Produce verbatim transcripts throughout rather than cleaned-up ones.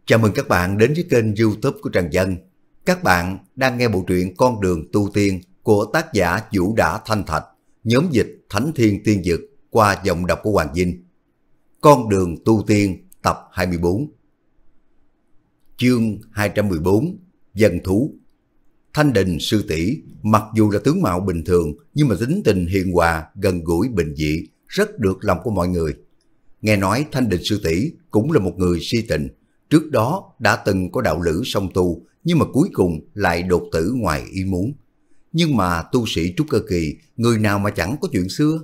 Chào mừng các bạn đến với kênh YouTube của Trần Dân. Các bạn đang nghe bộ truyện Con đường tu tiên của tác giả Vũ Đã Thanh Thạch, nhóm dịch Thánh Thiên Tiên Dực qua giọng đọc của Hoàng Vinh. Con đường tu tiên tập hai mươi bốn. Chương hai trăm mười bốn. Dân thú. Thanh Đình sư tỷ mặc dù là tướng mạo bình thường nhưng mà tính tình hiền hòa, gần gũi bình dị, rất được lòng của mọi người. Nghe nói Thanh Đình sư tỷ cũng là một người si tình, trước đó đã từng có đạo lữ song tu nhưng mà cuối cùng lại đột tử ngoài ý muốn. Nhưng mà tu sĩ trúc cơ kỳ, người nào mà chẳng có chuyện xưa.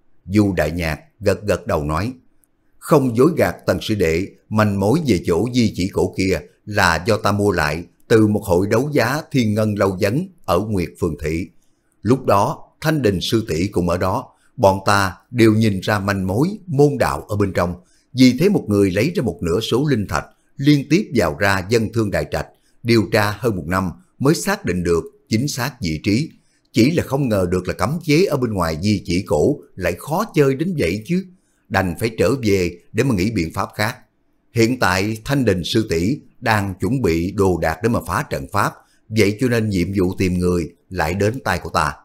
Du Đại Nhạc gật gật đầu nói, không dối gạt Tần sư đệ, manh mối về chỗ di chỉ cổ kia là do ta mua lại từ một hội đấu giá thiên ngân lâu dấn ở Nguyệt Phường Thị. Lúc đó Thanh Đình sư tỷ cũng ở đó, bọn ta đều nhìn ra manh mối môn đạo ở bên trong. Vì thế một người lấy ra một nửa số linh thạch liên tiếp vào ra dân thương đại trạch, điều tra hơn một năm mới xác định được chính xác vị trí. Chỉ là không ngờ được là cấm chế ở bên ngoài di chỉ cổ lại khó chơi đến vậy chứ. Đành phải trở về để mà nghĩ biện pháp khác. Hiện tại Thanh Đình sư tỷ đang chuẩn bị đồ đạc để mà phá trận pháp, vậy cho nên nhiệm vụ tìm người lại đến tay của ta.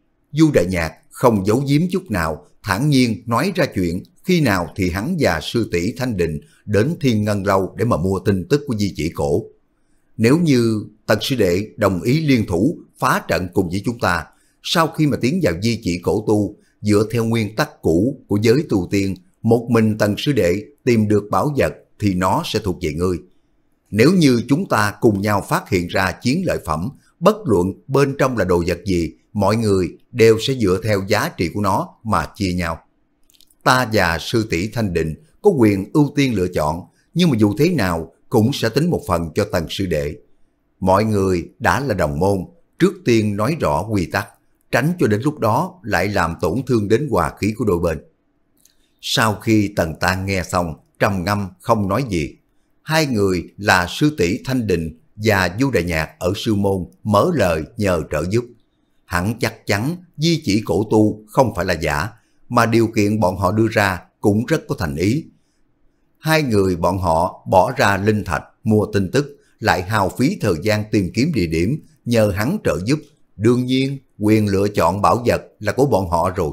Du Đại Nhạc không giấu giếm chút nào, thản nhiên nói ra chuyện khi nào thì hắn và sư tỷ Thanh Đình đến Thiên Ngân Lâu để mà mua tin tức của di chỉ cổ. Nếu như Tần sư đệ đồng ý liên thủ phá trận cùng với chúng ta, sau khi mà tiến vào di chỉ cổ tu, dựa theo nguyên tắc cũ của giới tu tiên, một mình Tần sư đệ tìm được bảo vật thì nó sẽ thuộc về ngươi. Nếu như chúng ta cùng nhau phát hiện ra chiến lợi phẩm, bất luận bên trong là đồ vật gì, mọi người đều sẽ dựa theo giá trị của nó mà chia nhau. Ta và sư tỷ Thanh Định có quyền ưu tiên lựa chọn, nhưng mà dù thế nào cũng sẽ tính một phần cho Tần sư đệ. Mọi người đã là đồng môn, trước tiên nói rõ quy tắc, tránh cho đến lúc đó lại làm tổn thương đến hòa khí của đôi bên. Sau khi Tần Tan nghe xong, trầm ngâm không nói gì. Hai người là sư tỷ Thanh Định và Du Đại Nhạc ở sư môn mở lời nhờ trợ giúp. Hẳn chắc chắn di chỉ cổ tu không phải là giả, mà điều kiện bọn họ đưa ra cũng rất có thành ý. Hai người bọn họ bỏ ra linh thạch mua tin tức, lại hao phí thời gian tìm kiếm địa điểm nhờ hắn trợ giúp. Đương nhiên quyền lựa chọn bảo vật là của bọn họ rồi.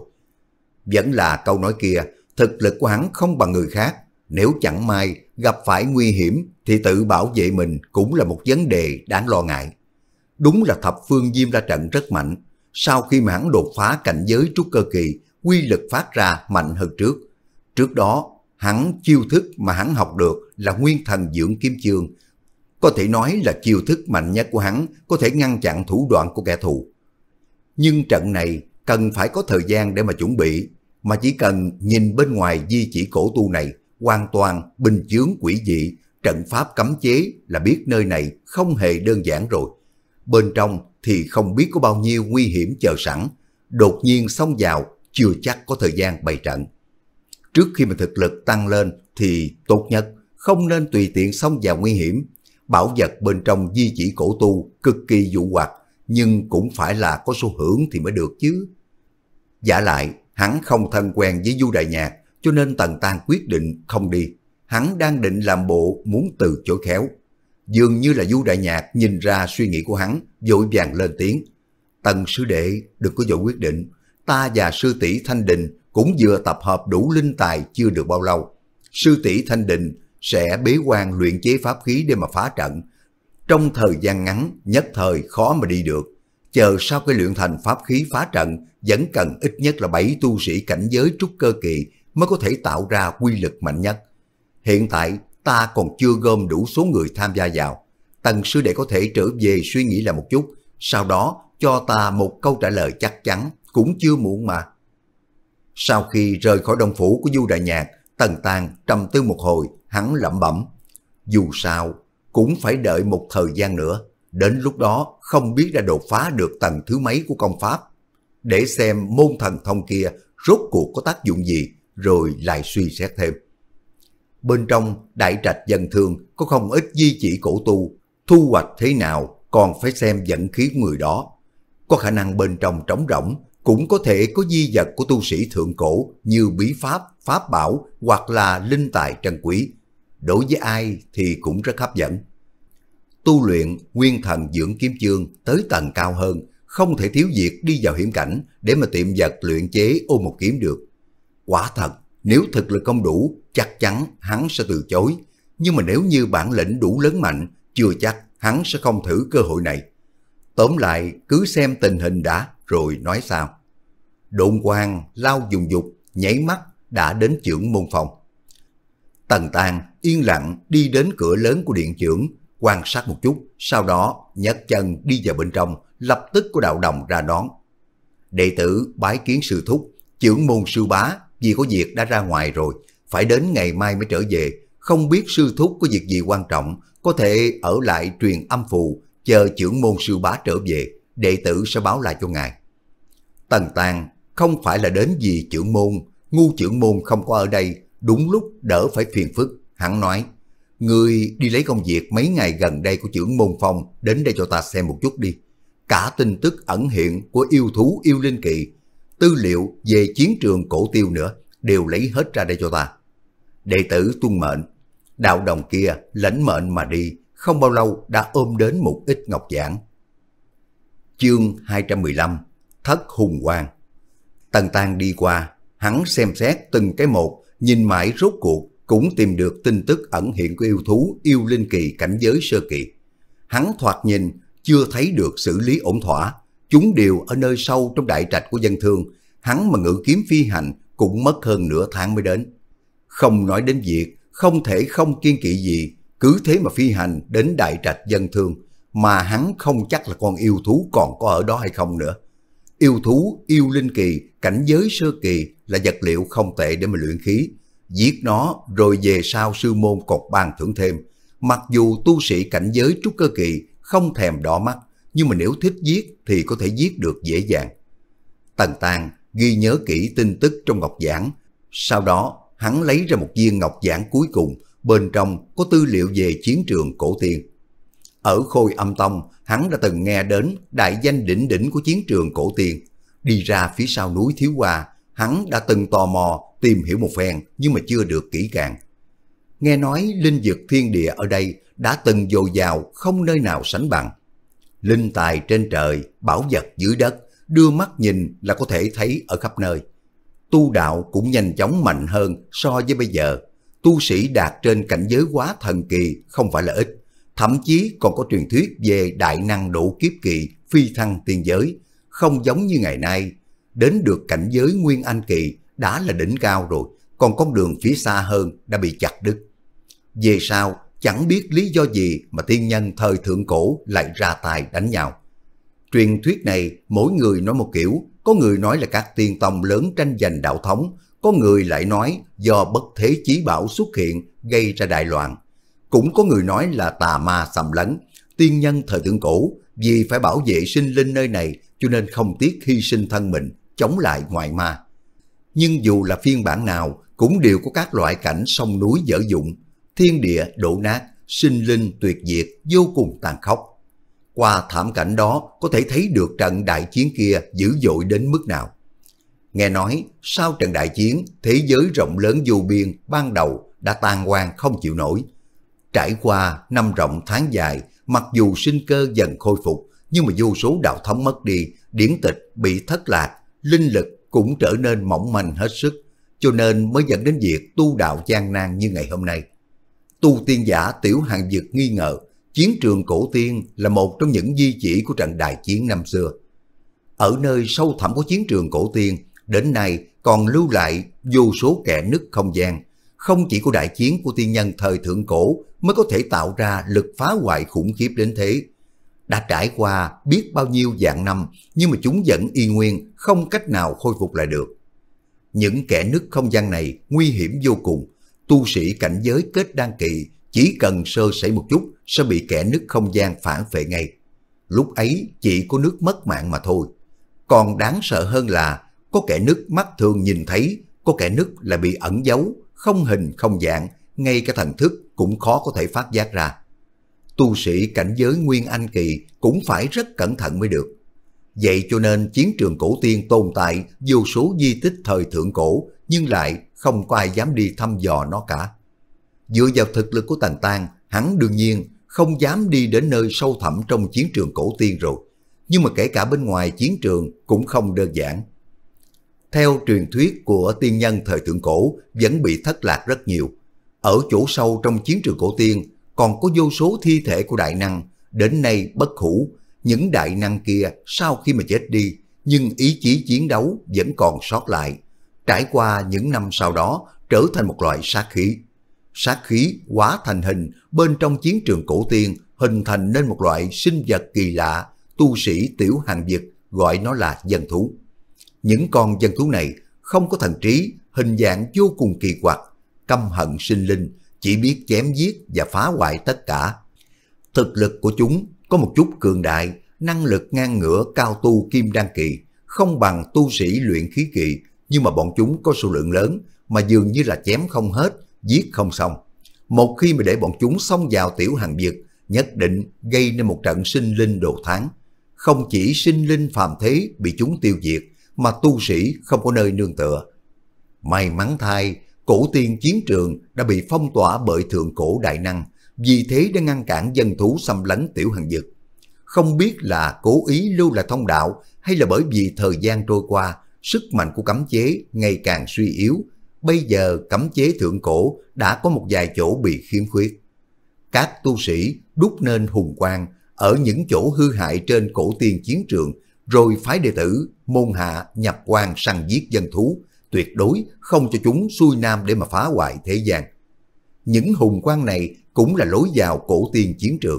Vẫn là câu nói kia, thực lực của hắn không bằng người khác. Nếu chẳng may gặp phải nguy hiểm thì tự bảo vệ mình cũng là một vấn đề đáng lo ngại. Đúng là thập phương Diêm La Trận rất mạnh. Sau khi mà hắn đột phá cảnh giới trúc cơ kỳ, quy lực phát ra mạnh hơn trước. Trước đó, hắn chiêu thức mà hắn học được là Nguyên Thần Dưỡng Kiếm Chương. Có thể nói là chiêu thức mạnh nhất của hắn, có thể ngăn chặn thủ đoạn của kẻ thù. Nhưng trận này cần phải có thời gian để mà chuẩn bị, mà chỉ cần nhìn bên ngoài di chỉ cổ tu này, hoàn toàn bình chướng quỷ dị, trận pháp cấm chế là biết nơi này không hề đơn giản rồi. Bên trong thì không biết có bao nhiêu nguy hiểm chờ sẵn, đột nhiên xông vào chưa chắc có thời gian bày trận. Trước khi mà thực lực tăng lên thì tốt nhất không nên tùy tiện xông vào nguy hiểm. Bảo vật bên trong di chỉ cổ tu cực kỳ dụ hoặc, nhưng cũng phải là có số hưởng thì mới được chứ. Giả lại, hắn không thân quen với Du Đại Nhạc, cho nên Tần Tan quyết định không đi. Hắn đang định làm bộ muốn từ chối khéo. Dường như là Du Đại Nhạc nhìn ra suy nghĩ của hắn, vội vàng lên tiếng. Tần sư đệ đừng có vội quyết định. Ta và sư tỷ Thanh Định cũng vừa tập hợp đủ linh tài chưa được bao lâu. Sư tỷ Thanh Định sẽ bế quan luyện chế pháp khí để mà phá trận. Trong thời gian ngắn, nhất thời khó mà đi được. Chờ sau khi luyện thành pháp khí phá trận, vẫn cần ít nhất là bảy tu sĩ cảnh giới trúc cơ kỳ mới có thể tạo ra quy lực mạnh nhất. Hiện tại ta còn chưa gom đủ số người tham gia vào. Tần sư đệ có thể trở về suy nghĩ lại một chút, sau đó cho ta một câu trả lời chắc chắn, cũng chưa muộn mà. Sau khi rời khỏi đồng phủ của Du Đại Nhạc, Tần Tan trầm tư một hồi, hắn lẩm bẩm. Dù sao, cũng phải đợi một thời gian nữa, đến lúc đó không biết đã đột phá được tầng thứ mấy của công pháp. Để xem môn thần thông kia rốt cuộc có tác dụng gì, rồi lại suy xét thêm. Bên trong đại trạch dân thương có không ít di chỉ cổ tu, thu hoạch thế nào còn phải xem vận khí của người đó. Có khả năng bên trong trống rỗng, cũng có thể có di vật của tu sĩ thượng cổ như bí pháp, pháp bảo hoặc là linh tài trân quý. đối với ai thì cũng rất hấp dẫn. Tu luyện nguyên thần dưỡng kiếm chương tới tầng cao hơn, không thể thiếu việc đi vào hiểm cảnh để mà tiệm vật luyện chế ô một kiếm được. Quả thật, nếu thực lực không đủ, chắc chắn hắn sẽ từ chối. Nhưng mà nếu như bản lĩnh đủ lớn mạnh, chưa chắc hắn sẽ không thử cơ hội này. Tóm lại, cứ xem tình hình đã, rồi nói sao. Độn quang lao dùng dục, nháy mắt đã đến chưởng môn phòng. Tần Tàng yên lặng đi đến cửa lớn của điện chưởng, quan sát một chút, sau đó nhấc chân đi vào bên trong, lập tức có đạo đồng ra đón. Đệ tử bái kiến sư thúc, chưởng môn sư bá vì có việc đã ra ngoài rồi, phải đến ngày mai mới trở về, không biết sư thúc có việc gì quan trọng, có thể ở lại truyền âm phù, chờ chưởng môn sư bá trở về, đệ tử sẽ báo lại cho ngài. Tần Tàng không phải là đến vì chưởng môn, ngu chưởng môn không có ở đây, đúng lúc đỡ phải phiền phức, hắn nói, người đi lấy công việc mấy ngày gần đây của chưởng môn phong đến đây cho ta xem một chút đi. Cả tin tức ẩn hiện của yêu thú yêu linh kỳ, tư liệu về chiến trường cổ tiêu nữa, đều lấy hết ra đây cho ta. Đệ tử tuân mệnh. Đạo đồng kia lãnh mệnh mà đi, không bao lâu đã ôm đến một ít ngọc giản. Chương hai trăm mười lăm, Thất hùng quang. Tần Tàng đi qua, hắn xem xét từng cái một, nhìn mãi rốt cuộc cũng tìm được tin tức ẩn hiện của yêu thú yêu linh kỳ cảnh giới sơ kỳ. Hắn thoạt nhìn chưa thấy được xử lý ổn thỏa, chúng đều ở nơi sâu trong đại trạch của dân thương, hắn mà ngự kiếm phi hành cũng mất hơn nửa tháng mới đến. Không nói đến việc không thể không kiên kỵ gì, cứ thế mà phi hành đến đại trạch dân thương, mà hắn không chắc là con yêu thú còn có ở đó hay không nữa. Yêu thú yêu linh kỳ cảnh giới sơ kỳ là vật liệu không tệ để mà luyện khí, giết nó rồi về sau sư môn còn ban thưởng thêm. Mặc dù tu sĩ cảnh giới trúc cơ kỳ không thèm đỏ mắt, nhưng mà nếu thích giết thì có thể giết được dễ dàng. Tần Tàng ghi nhớ kỹ tin tức trong ngọc giản, sau đó hắn lấy ra một viên ngọc giản cuối cùng, bên trong có tư liệu về chiến trường cổ tiên. Ở Khôi Âm Tông, hắn đã từng nghe đến đại danh đỉnh đỉnh của chiến trường cổ tiên. Đi ra phía sau núi Thiếu Hoa, hắn đã từng tò mò tìm hiểu một phen nhưng mà chưa được kỹ càng. Nghe nói linh dược thiên địa ở đây đã từng dồi dào không nơi nào sánh bằng. Linh tài trên trời, bảo vật dưới đất, đưa mắt nhìn là có thể thấy ở khắp nơi. Tu đạo cũng nhanh chóng mạnh hơn so với bây giờ. Tu sĩ đạt trên cảnh giới quá thần kỳ không phải là ít, thậm chí còn có truyền thuyết về đại năng độ kiếp kỳ phi thăng tiên giới, không giống như ngày nay. Đến được cảnh giới nguyên anh kỳ đã là đỉnh cao rồi, còn con đường phía xa hơn đã bị chặt đứt. Về sau chẳng biết lý do gì mà tiên nhân thời thượng cổ lại ra tay đánh nhau. Truyền thuyết này mỗi người nói một kiểu, có người nói là các tiên tông lớn tranh giành đạo thống, có người lại nói do bất thế chí bảo xuất hiện gây ra đại loạn. Cũng có người nói là tà ma xâm lấn, tiên nhân thời thượng cổ vì phải bảo vệ sinh linh nơi này cho nên không tiếc hy sinh thân mình chống lại ngoại ma. Nhưng dù là phiên bản nào cũng đều có các loại cảnh sông núi dở dụng, thiên địa đổ nát, sinh linh tuyệt diệt vô cùng tàn khốc. Qua thảm cảnh đó có thể thấy được trận đại chiến kia dữ dội đến mức nào. Nghe nói sau trận đại chiến, thế giới rộng lớn vô biên ban đầu đã tan hoang không chịu nổi. Trải qua năm rộng tháng dài, mặc dù sinh cơ dần khôi phục, nhưng mà vô số đạo thống mất đi, điển tịch bị thất lạc, linh lực cũng trở nên mỏng manh hết sức, cho nên mới dẫn đến việc tu đạo gian nan như ngày hôm nay. Tu tiên giả Tiểu Hàng Dực nghi ngờ, chiến trường cổ tiên là một trong những di chỉ của trận đại chiến năm xưa. Ở nơi sâu thẳm của chiến trường cổ tiên, đến nay còn lưu lại vô số kẽ nứt không gian. Không chỉ có đại chiến của tiên nhân thời thượng cổ mới có thể tạo ra lực phá hoại khủng khiếp đến thế. Đã trải qua biết bao nhiêu vạn năm, nhưng mà chúng vẫn y nguyên, không cách nào khôi phục lại được. Những kẽ nứt không gian này nguy hiểm vô cùng. Tu sĩ cảnh giới kết đan kỳ chỉ cần sơ sẩy một chút sẽ bị kẽ nứt không gian phản phệ ngay. Lúc ấy chỉ có nước mất mạng mà thôi. Còn đáng sợ hơn là có kẻ nứt mắt thường nhìn thấy, có kẻ nứt là bị ẩn giấu, không hình không dạng, ngay cả thần thức cũng khó có thể phát giác ra. Tu sĩ cảnh giới nguyên anh kỳ cũng phải rất cẩn thận mới được. Vậy cho nên chiến trường cổ tiên tồn tại vô số di tích thời thượng cổ, nhưng lại không có ai dám đi thăm dò nó cả. dựa vào thực lực của Tần Tang, hắn đương nhiên không dám đi đến nơi sâu thẳm trong chiến trường cổ tiên rồi. Nhưng mà kể cả bên ngoài chiến trường cũng không đơn giản. Theo truyền thuyết của tiên nhân thời thượng cổ vẫn bị thất lạc rất nhiều. Ở chỗ sâu trong chiến trường cổ tiên còn có vô số thi thể của đại năng, đến nay bất hủ. Những đại năng kia sau khi mà chết đi, nhưng ý chí chiến đấu vẫn còn sót lại. Trải qua những năm sau đó trở thành một loại sát khí. Sát khí hóa thành hình bên trong chiến trường cổ tiên, hình thành nên một loại sinh vật kỳ lạ, tu sĩ tiểu hàng vực gọi nó là dân thú. Những con dân thú này không có thần trí, hình dạng vô cùng kỳ quặc, căm hận sinh linh, chỉ biết chém giết và phá hoại tất cả. Thực lực của chúng có một chút cường đại, năng lực ngang ngửa cao tu kim đan kỳ, không bằng tu sĩ luyện khí kỳ, nhưng mà bọn chúng có số lượng lớn mà dường như là chém không hết, giết không xong. Một khi mà để bọn chúng xông vào tiểu hàng vực, nhất định gây nên một trận sinh linh đồ thán. Không chỉ sinh linh phàm thế bị chúng tiêu diệt, mà tu sĩ không có nơi nương tựa. May mắn thay, cổ tiên chiến trường đã bị phong tỏa bởi thượng cổ đại năng, vì thế đã ngăn cản dân thú xâm lấn tiểu hàng vực. Không biết là cố ý lưu lại thông đạo hay là bởi vì thời gian trôi qua, sức mạnh của cấm chế ngày càng suy yếu. Bây giờ cấm chế thượng cổ đã có một vài chỗ bị khiếm khuyết. Các tu sĩ đúc nên hùng quang ở những chỗ hư hại trên cổ tiên chiến trường, rồi phái đệ tử môn hạ nhập quan săn giết dân thú, tuyệt đối không cho chúng xuôi nam để mà phá hoại thế gian. Những hùng quang này cũng là lối vào cổ tiên chiến trường.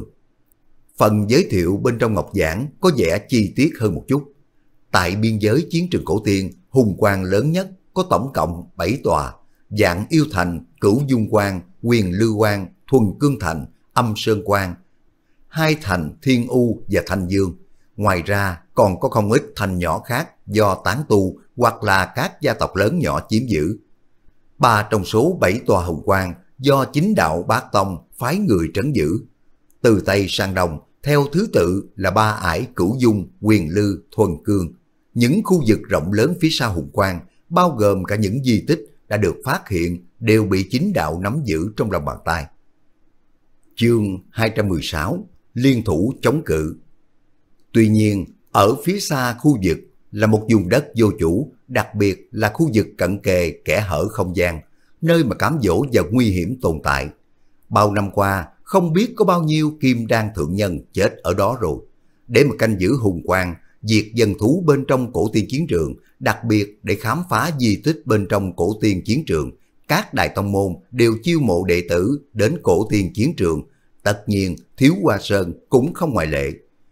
Phần giới thiệu bên trong ngọc giảng có vẻ chi tiết hơn một chút. Tại biên giới chiến trường cổ tiên, hùng quang lớn nhất có tổng cộng bảy tòa: Vạn Yêu Thành, Cửu Dung Quang, Quyền Lư Quang, Thuần Cương Thành, Âm Sơn Quang, hai thành Thiên U và Thanh Dương. Ngoài ra còn có không ít thành nhỏ khác do tán tu hoặc là các gia tộc lớn nhỏ chiếm giữ. Ba trong số bảy tòa hùng quang do chính đạo Bát Tông phái người trấn giữ. Từ Tây sang Đông theo thứ tự là Ba Ải, Cửu Dung, Quyền Lư, Thuần Cương. Những khu vực rộng lớn phía sau hùng quang, bao gồm cả những di tích đã được phát hiện, đều bị chính đạo nắm giữ trong lòng bàn tay. Chương hai trăm mười sáu: Liên thủ chống cự. Tuy nhiên, ở phía xa khu vực là một vùng đất vô chủ, đặc biệt là khu vực cận kề kẽ hở không gian, nơi mà cám dỗ và nguy hiểm tồn tại. Bao năm qua, không biết có bao nhiêu kim đan thượng nhân chết ở đó rồi. Để mà canh giữ hùng quang, diệt dân thú bên trong cổ tiên chiến trường, đặc biệt để khám phá di tích bên trong cổ tiên chiến trường, các đại tông môn đều chiêu mộ đệ tử đến cổ tiên chiến trường. Tất nhiên, Thiếu Hoa Sơn cũng không ngoại lệ.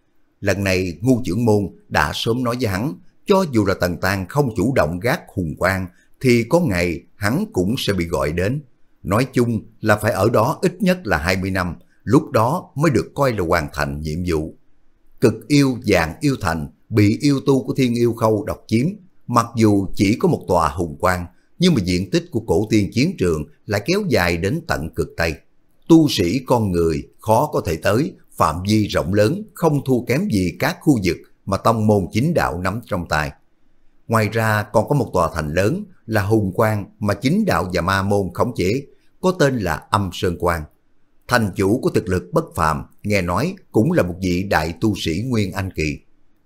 Lần này Ngu trưởng môn đã sớm nói với hắn, cho dù là Tần Tang không chủ động gác hùng quang, thì có ngày hắn cũng sẽ bị gọi đến. Nói chung là phải ở đó ít nhất là hai mươi năm, lúc đó mới được coi là hoàn thành nhiệm vụ. Cực yêu Vạn Yêu Thành bị yêu tu của Thiên Yêu Khâu độc chiếm, mặc dù chỉ có một tòa hùng quang, nhưng mà diện tích của cổ tiên chiến trường lại kéo dài đến tận cực Tây. Tu sĩ con người khó có thể tới, phạm vi rộng lớn không thua kém gì các khu vực mà tông môn chính đạo nắm trong tay. Ngoài ra còn có một tòa thành lớn là hùng quang mà chính đạo và ma môn khống chế, có tên là Âm Sơn Quang. Thành chủ của thực lực bất phàm, nghe nói cũng là một vị đại tu sĩ Nguyên Anh kỳ.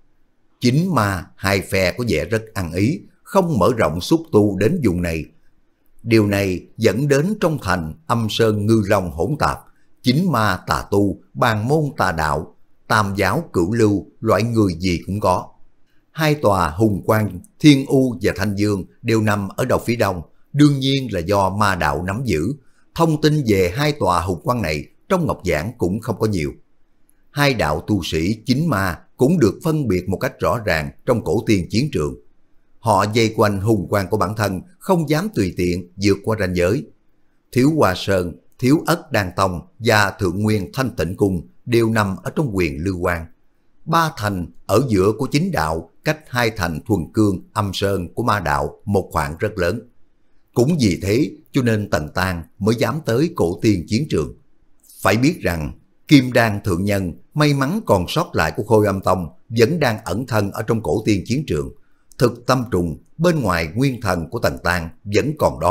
Chính ma hai phe có vẻ rất ăn ý, không mở rộng xúc tu đến vùng này. Điều này dẫn đến trong thành Âm Sơn ngư long hỗn tạp, chính ma tà tu, bàn môn tà đạo, tam giáo cửu lưu, loại người gì cũng có. Hai tòa hùng quang Thiên U và Thanh Dương đều nằm ở đầu phía đông, đương nhiên là do ma đạo nắm giữ. Thông tin về hai tòa hùng quang này trong ngọc giảng cũng không có nhiều. Hai đạo tu sĩ chính ma cũng được phân biệt một cách rõ ràng trong cổ tiên chiến trường. Họ dây quanh hùng quang của bản thân, không dám tùy tiện vượt qua ranh giới. Thiếu Hoa Sơn, Thiếu Ất Đan Tông và Thượng Nguyên Thanh Tịnh Cung đều nằm ở trong Quyền Lư Quang. Ba thành ở giữa của chính đạo, cách hai thành Thuần Cương, Âm Sơn của ma đạo một khoảng rất lớn. Cũng vì thế cho nên Tần Tang mới dám tới cổ tiên chiến trường. Phải biết rằng Kim Đan thượng nhân may mắn còn sót lại của Khôi Âm Tông vẫn đang ẩn thân ở trong cổ tiên chiến trường. Thực tâm trùng bên ngoài nguyên thần của Tần Tang vẫn còn đó,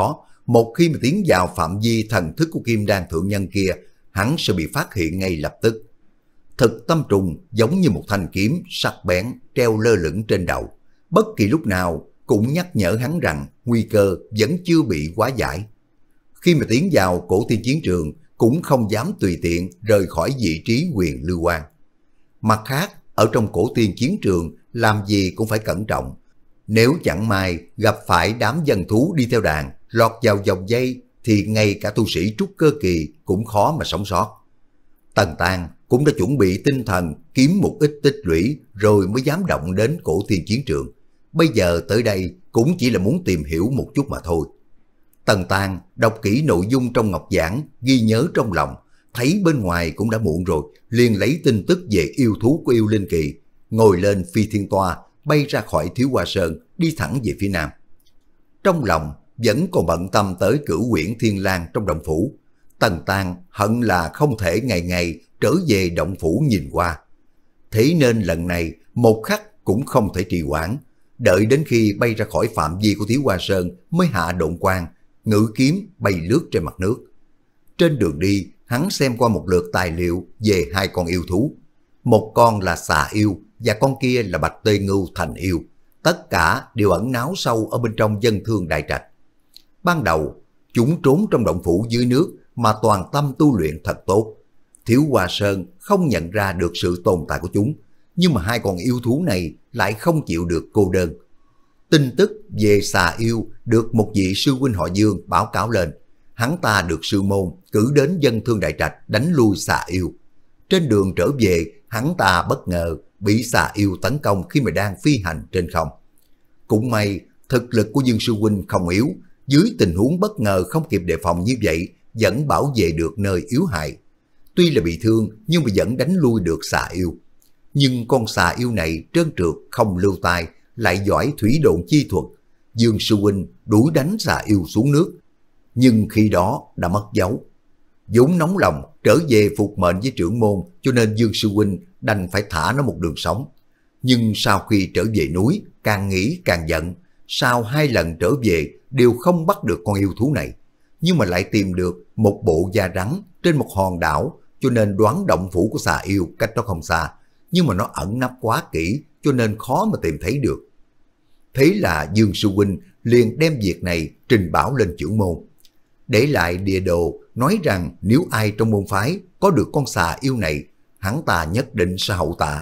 một khi mà tiến vào phạm vi thần thức của Kim Đan thượng nhân kia, hắn sẽ bị phát hiện ngay lập tức. Thực tâm trùng giống như một thanh kiếm sắc bén treo lơ lửng trên đầu, bất kỳ lúc nào cũng nhắc nhở hắn rằng nguy cơ vẫn chưa bị hóa giải. Khi mà tiến vào cổ thiên chiến trường, cũng không dám tùy tiện rời khỏi vị trí Huyền Lưu Quan. Mặt khác, ở trong cổ tiên chiến trường, làm gì cũng phải cẩn trọng. Nếu chẳng may gặp phải đám dân thú đi theo đàn, lọt vào vòng dây, thì ngay cả tu sĩ trúc cơ kỳ cũng khó mà sống sót. Tần Tang cũng đã chuẩn bị tinh thần kiếm một ít tích lũy rồi mới dám động đến cổ tiên chiến trường. Bây giờ tới đây cũng chỉ là muốn tìm hiểu một chút mà thôi. Tần Tang đọc kỹ nội dung trong ngọc giảng, ghi nhớ trong lòng, thấy bên ngoài cũng đã muộn rồi, liền lấy tin tức về yêu thú của yêu linh kỳ, ngồi lên phi thiên toa, bay ra khỏi Thiếu Hoa Sơn, đi thẳng về phía nam. Trong lòng vẫn còn bận tâm tới Cửu Uyển Thiên Lang trong động phủ. Tần Tang hận là không thể ngày ngày trở về động phủ nhìn qua. Thế nên lần này một khắc cũng không thể trì hoãn, đợi đến khi bay ra khỏi phạm vi của Thiếu Hoa Sơn mới hạ độn quang, ngự kiếm bay lướt trên mặt nước. Trên đường đi, hắn xem qua một lượt tài liệu về hai con yêu thú. Một con là xà yêu và con kia là bạch tê ngưu thành yêu. Tất cả đều ẩn náu sâu ở bên trong dân thương đại trạch. Ban đầu, chúng trốn trong động phủ dưới nước mà toàn tâm tu luyện thật tốt. Thiếu Hoa Sơn không nhận ra được sự tồn tại của chúng, nhưng mà hai con yêu thú này lại không chịu được cô đơn. Tin tức về xà yêu được một vị sư huynh họ Dương báo cáo lên. Hắn ta được sư môn cử đến dân thương đại trạch đánh lui xà yêu. Trên đường trở về, hắn ta bất ngờ bị xà yêu tấn công khi mà đang phi hành trên không. Cũng may thực lực của Dương sư huynh không yếu, dưới tình huống bất ngờ không kịp đề phòng như vậy vẫn bảo vệ được nơi yếu hại. Tuy là bị thương nhưng mà vẫn đánh lui được xà yêu. Nhưng con xà yêu này trơn trượt không lưu tay, lại giỏi thủy độn chi thuật. Dương sư huynh đuổi đánh xà yêu xuống nước, nhưng khi đó đã mất dấu. vốn nóng lòng trở về phục mệnh với trưởng môn, cho nên Dương sư huynh đành phải thả nó một đường sống. Nhưng sau khi trở về núi, càng nghĩ càng giận. Sau hai lần trở về đều không bắt được con yêu thú này, nhưng mà lại tìm được một bộ da rắn trên một hòn đảo, cho nên đoán động phủ của xà yêu cách đó không xa, nhưng mà nó ẩn nấp quá kỹ cho nên khó mà tìm thấy được. Thế là Dương sư huynh liền đem việc này trình báo lên trưởng môn, để lại địa đồ nói rằng nếu ai trong môn phái có được con xà yêu này, hắn ta nhất định sẽ hậu tạ.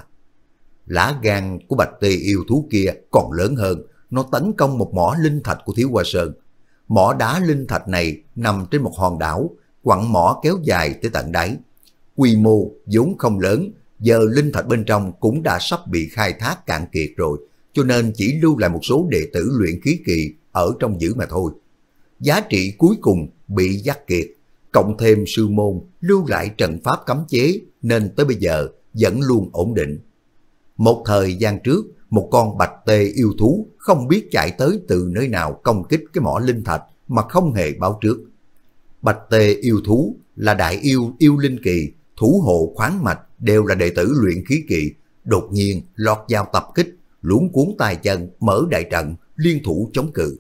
Lá gan của bạch tê yêu thú kia còn lớn hơn, nó tấn công một mỏ linh thạch của Thiếu Hoa Sơn. Mỏ đá linh thạch này nằm trên một hòn đảo, quặng mỏ kéo dài tới tận đáy. Quy mô vốn không lớn, giờ linh thạch bên trong cũng đã sắp bị khai thác cạn kiệt rồi, cho nên chỉ lưu lại một số đệ tử luyện khí kỳ ở trong giữ mà thôi. Giá trị cuối cùng bị dắt kiệt, cộng thêm sư môn lưu lại trận pháp cấm chế, nên tới bây giờ vẫn luôn ổn định. Một thời gian trước, một con bạch tê yêu thú không biết chạy tới từ nơi nào công kích cái mỏ linh thạch mà không hề báo trước. Bạch tê yêu thú là đại yêu yêu linh kỳ, thủ hộ khoáng mạch đều là đệ tử luyện khí kỳ, đột nhiên lọt vào tập kích, luống cuốn tay chân, mở đại trận, liên thủ chống cự.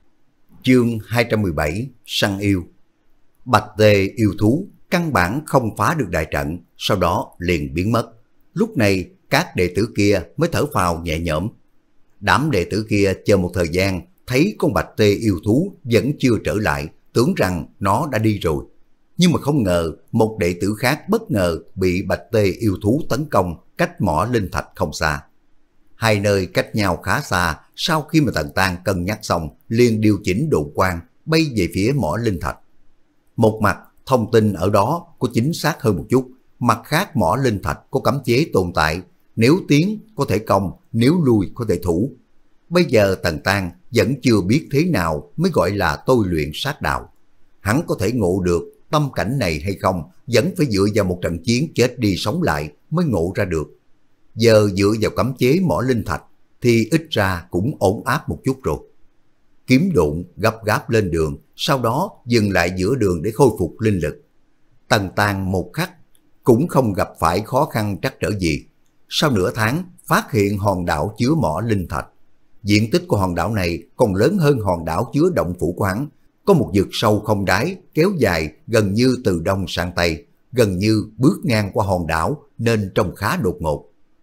Chương hai trăm mười bảy, săn yêu. Bạch tê yêu thú căn bản không phá được đại trận, sau đó liền biến mất. Lúc này các đệ tử kia mới thở phào nhẹ nhõm. Đám đệ tử kia chờ một thời gian, thấy con bạch tê yêu thú vẫn chưa trở lại, tưởng rằng nó đã đi rồi. Nhưng mà không ngờ một đệ tử khác bất ngờ bị bạch tê yêu thú tấn công cách mỏ linh thạch không xa. Hai nơi cách nhau khá xa, sau khi mà Tần Tang cân nhắc xong, liền điều chỉnh độ quang bay về phía mỏ linh thạch. Một mặt thông tin ở đó có chính xác hơn một chút, mặt khác mỏ linh thạch có cấm chế tồn tại, nếu tiến có thể công, nếu lui có thể thủ. Bây giờ Tần Tang vẫn chưa biết thế nào mới gọi là tôi luyện sát đạo. Hắn có thể ngộ được tâm cảnh này hay không, vẫn phải dựa vào một trận chiến chết đi sống lại mới ngộ ra được. Giờ dựa vào cấm chế mỏ linh thạch thì ít ra cũng ổn áp một chút rồi. Kiếm đụng gấp gáp lên đường, sau đó dừng lại giữa đường để khôi phục linh lực. Tần Tang một khắc cũng không gặp phải khó khăn trắc trở gì. Sau nửa tháng phát hiện hòn đảo chứa mỏ linh thạch. Diện tích của hòn đảo này còn lớn hơn hòn đảo chứa động phủ của hắn, có một vực sâu không đáy kéo dài gần như từ đông sang tây, gần như bước ngang qua hòn đảo nên trông khá đột ngột.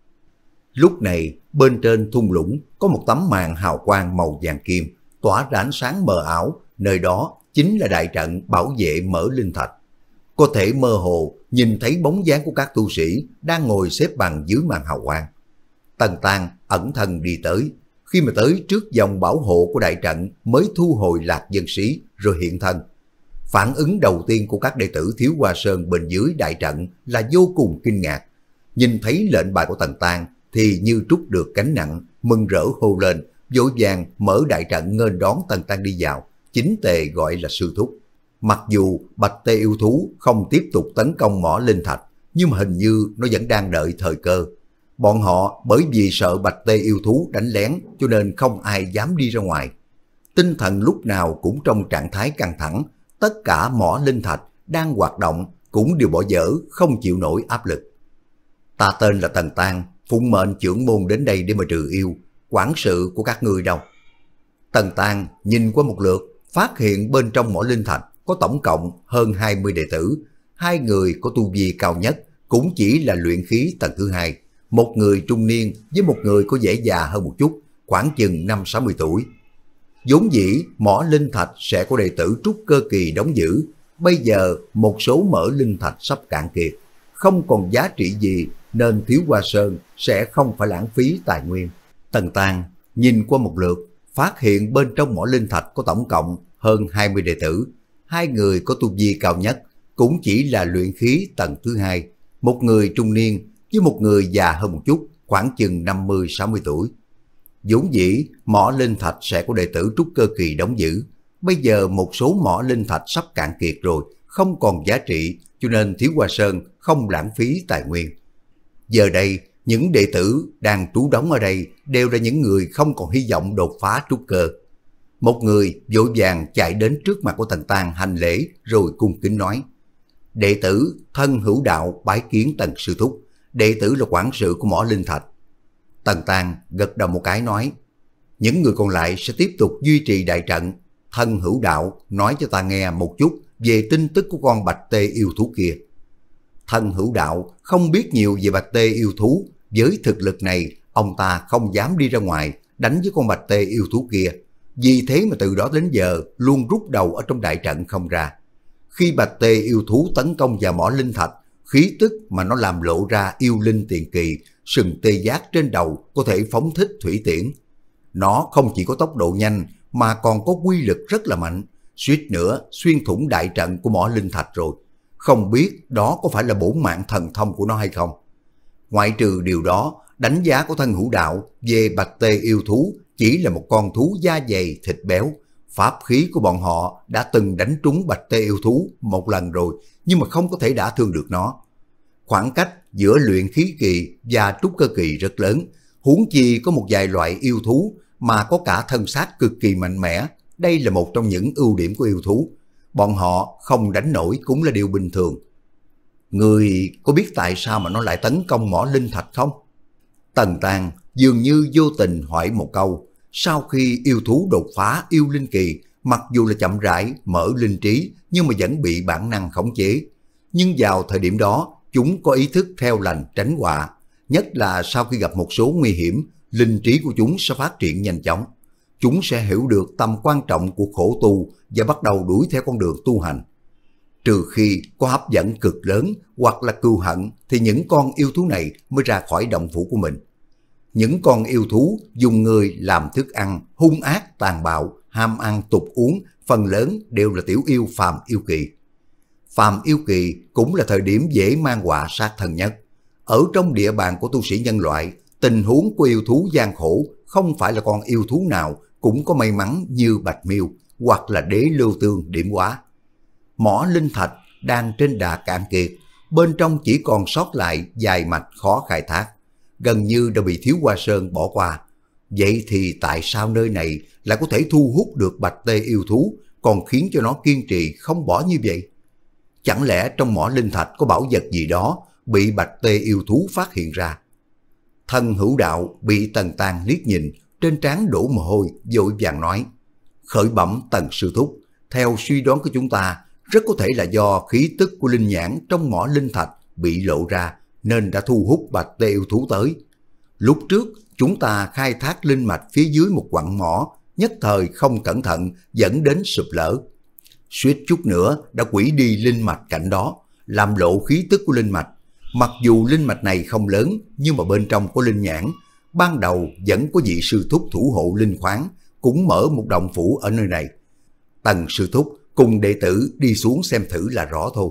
Lúc này bên trên thung lũng có một tấm màn hào quang màu vàng kim tỏa ra ánh sáng mờ ảo, nơi đó chính là đại trận bảo vệ Mỡ Linh Thạch. Có thể mơ hồ nhìn thấy bóng dáng của các tu sĩ đang ngồi xếp bằng dưới màn hào quang. Tần Tang ẩn thân đi tới, khi mà tới trước vòng bảo hộ của đại trận mới thu hồi Lạc Dân Sĩ rồi hiện thân. Phản ứng đầu tiên của các đệ tử Thiếu Hoa Sơn bên dưới đại trận là vô cùng kinh ngạc. Nhìn thấy lệnh bài của Tần Tang thì như trút được gánh nặng, mừng rỡ hô lên, vội vàng mở đại trận nghênh đón Tần Tang đi vào, chính tề gọi là sư thúc. Mặc dù Bạch Tê yêu thú không tiếp tục tấn công mỏ linh thạch, nhưng mà hình như nó vẫn đang đợi thời cơ. Bọn họ bởi vì sợ Bạch Tê yêu thú đánh lén cho nên không ai dám đi ra ngoài. Tinh thần lúc nào cũng trong trạng thái căng thẳng, tất cả mỏ linh thạch đang hoạt động cũng đều bỏ dở, không chịu nổi áp lực. Ta tên là Tần Tang, phụng mệnh trưởng môn đến đây để mà trừ yêu, quản sự của các ngươi đâu? Tần Tang nhìn qua một lượt, phát hiện bên trong mỏ linh thạch có tổng cộng hơn hai mươi đệ tử, hai người có tu vi cao nhất cũng chỉ là luyện khí tầng thứ hai, một người trung niên với một người có vẻ già hơn một chút, khoảng chừng năm sáu mươi tuổi. Vốn dĩ mỏ linh thạch sẽ có đệ tử trúc cơ kỳ đóng giữ, bây giờ một số mỡ linh thạch sắp cạn kiệt, không còn giá trị gì nên Thiếu Hoa Sơn sẽ không phải lãng phí tài nguyên. Tần Tang nhìn qua một lượt, phát hiện bên trong mỏ linh thạch có tổng cộng hơn hai mươi đệ tử, hai người có tu vi cao nhất cũng chỉ là luyện khí tầng thứ hai, một người trung niên với một người già hơn một chút, khoảng chừng năm mươi sáu mươi tuổi. Vốn dĩ mỏ linh thạch sẽ có đệ tử trúc cơ kỳ đóng giữ, bây giờ một số mỏ linh thạch sắp cạn kiệt rồi, không còn giá trị, cho nên Thiếu Hoa Sơn không lãng phí tài nguyên. Giờ đây những đệ tử đang trú đóng ở đây đều là những người không còn hy vọng đột phá trúc cơ. Một người vội vàng chạy đến trước mặt của Tần Tang hành lễ rồi cung kính nói: đệ tử Thân Hữu Đạo bái kiến Tần sư thúc, đệ tử là quản sự của mỏ linh thạch. Tần Tang gật đầu một cái nói: những người còn lại sẽ tiếp tục duy trì đại trận. Thân Hữu Đạo nói cho ta nghe một chút về tin tức của con Bạch Tê yêu thú kia. Thân Hữu Đạo không biết nhiều về Bạch Tê yêu thú, với thực lực này ông ta không dám đi ra ngoài đánh với con Bạch Tê yêu thú kia, vì thế mà từ đó đến giờ luôn rút đầu ở trong đại trận không ra. Khi Bạch Tê yêu thú tấn công vào mỏ linh thạch, khí tức mà nó làm lộ ra yêu linh tiền kỳ, sừng tê giác trên đầu có thể phóng thích thủy tiễn. Nó không chỉ có tốc độ nhanh mà còn có quy lực rất là mạnh, suýt nữa xuyên thủng đại trận của mỏ linh thạch rồi. Không biết đó có phải là bổn mạng thần thông của nó hay không? Ngoại trừ điều đó, đánh giá của Thân Hữu Đạo về Bạch Tê yêu thú chỉ là một con thú da dày thịt béo. Pháp khí của bọn họ đã từng đánh trúng Bạch Tê yêu thú một lần rồi, nhưng mà không có thể đả thương được nó. Khoảng cách giữa luyện khí kỳ và trúc cơ kỳ rất lớn, huống chi có một vài loại yêu thú mà có cả thân xác cực kỳ mạnh mẽ. Đây là một trong những ưu điểm của yêu thú. Bọn họ không đánh nổi cũng là điều bình thường. Người có biết tại sao mà nó lại tấn công mỏ linh thạch không? Tần Tang dường như vô tình hỏi một câu. Sau khi yêu thú đột phá yêu linh kỳ, mặc dù là chậm rãi mở linh trí nhưng mà vẫn bị bản năng khống chế. Nhưng vào thời điểm đó, chúng có ý thức theo lành tránh họa. Nhất là sau khi gặp một số nguy hiểm, linh trí của chúng sẽ phát triển nhanh chóng. Chúng sẽ hiểu được tầm quan trọng của khổ tu và bắt đầu đuổi theo con đường tu hành. Trừ khi có hấp dẫn cực lớn hoặc là cừu hận thì những con yêu thú này mới ra khỏi động phủ của mình. Những con yêu thú dùng người làm thức ăn, hung ác, tàn bạo, ham ăn tục uống, phần lớn đều là tiểu yêu phàm yêu kỳ. Phàm yêu kỳ cũng là thời điểm dễ mang họa sát thân nhất. Ở trong địa bàn của tu sĩ nhân loại, tình huống của yêu thú gian khổ không phải là con yêu thú nào cũng có may mắn như Bạch Miêu hoặc là Đế Lưu Tương điểm hóa. Mỏ linh thạch đang trên đà cạn kiệt, bên trong chỉ còn sót lại vài mạch khó khai thác, gần như đã bị Thiếu Hoa Sơn bỏ qua. Vậy thì tại sao nơi này lại có thể thu hút được Bạch Tê yêu thú, còn khiến cho nó kiên trì không bỏ như vậy? Chẳng lẽ trong mỏ linh thạch có bảo vật gì đó bị Bạch Tê yêu thú phát hiện ra? Thân Hữu Đạo bị Tần Tang liếc nhìn, trên trán đổ mồ hôi, vội vàng nói: khởi bẩm Tần sư thúc, Theo suy đoán của chúng ta, rất có thể là do khí tức của linh nhãn trong mỏ linh thạch bị lộ ra nên đã thu hút bạch tê yêu thú tới. Lúc trước, chúng ta khai thác linh mạch phía dưới một quặng mỏ, nhất thời không cẩn thận dẫn đến sụp lở. Suýt chút nữa đã quỷ đi linh mạch cạnh đó, làm lộ khí tức của linh mạch. Mặc dù linh mạch này không lớn, nhưng mà bên trong có linh nhãn. Ban đầu vẫn có vị sư thúc thủ hộ linh khoáng, cũng mở một động phủ ở nơi này. Tần sư thúc cùng đệ tử đi xuống xem thử là rõ thôi.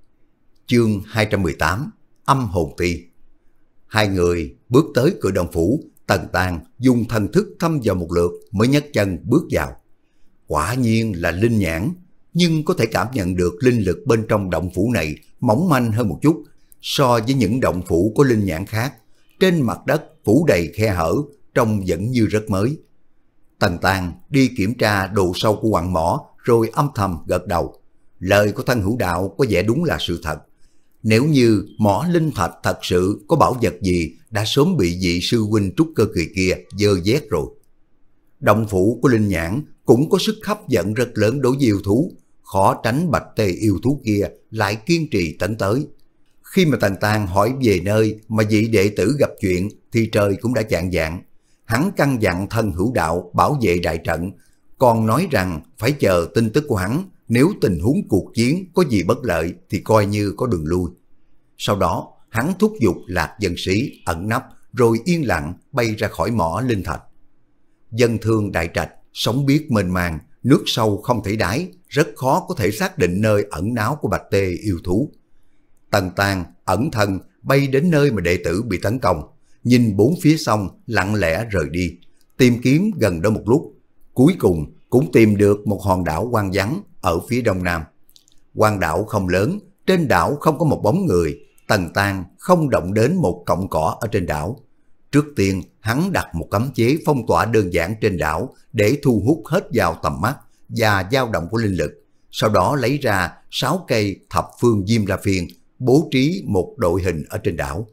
Chương hai trăm mười tám, âm hồn ti. Hai người bước tới cửa động phủ, Tần Tàng dùng thần thức thăm dò một lượt mới nhấc chân bước vào. Quả nhiên là linh nhãn, nhưng có thể cảm nhận được linh lực bên trong động phủ này mỏng manh hơn một chút so với những động phủ có linh nhãn khác. Trên mặt đất phủ đầy khe hở, trông vẫn như rất mới. Tần Tàng đi kiểm tra độ sâu của quặng mỏ rồi âm thầm gật đầu. Lời của Thân Hữu Đạo có vẻ đúng là sự thật. Nếu như mỏ linh thạch thật sự có bảo vật gì đã sớm bị vị sư huynh trúc cơ kỳ kia dơ vét rồi. Động phủ của linh nhãn cũng có sức hấp dẫn rất lớn đối với yêu thú, khó tránh bạch tê yêu thú kia lại kiên trì tấn tới. Khi mà Tần Tàng hỏi về nơi mà vị đệ tử gặp chuyện thì trời cũng đã chạng vạng. Hắn căn dặn Thân Hữu Đạo bảo vệ đại trận, còn nói rằng phải chờ tin tức của hắn, nếu tình huống cuộc chiến có gì bất lợi thì coi như có đường lui. Sau đó hắn thúc giục Lạc Dân Sĩ ẩn nấp rồi yên lặng bay ra khỏi mỏ linh thạch. Dân thương đại trạch, sóng biếc mênh mang, nước sâu không thể đáy, rất khó có thể xác định nơi ẩn náu của bạch tê yêu thú. Tần Tàng ẩn thân bay đến nơi mà đệ tử bị tấn công, nhìn bốn phía xong lặng lẽ rời đi, tìm kiếm gần đó một lúc. Cuối cùng cũng tìm được một hòn đảo hoang vắng ở phía đông nam. Hoang đảo không lớn, trên đảo không có một bóng người. Tần Tàng không động đến một cọng cỏ ở trên đảo. Trước tiên hắn đặt một cấm chế phong tỏa đơn giản trên đảo để thu hút hết vào tầm mắt và dao động của linh lực. Sau đó lấy ra sáu cây thập phương diêm la phiên, bố trí một đội hình ở trên đảo.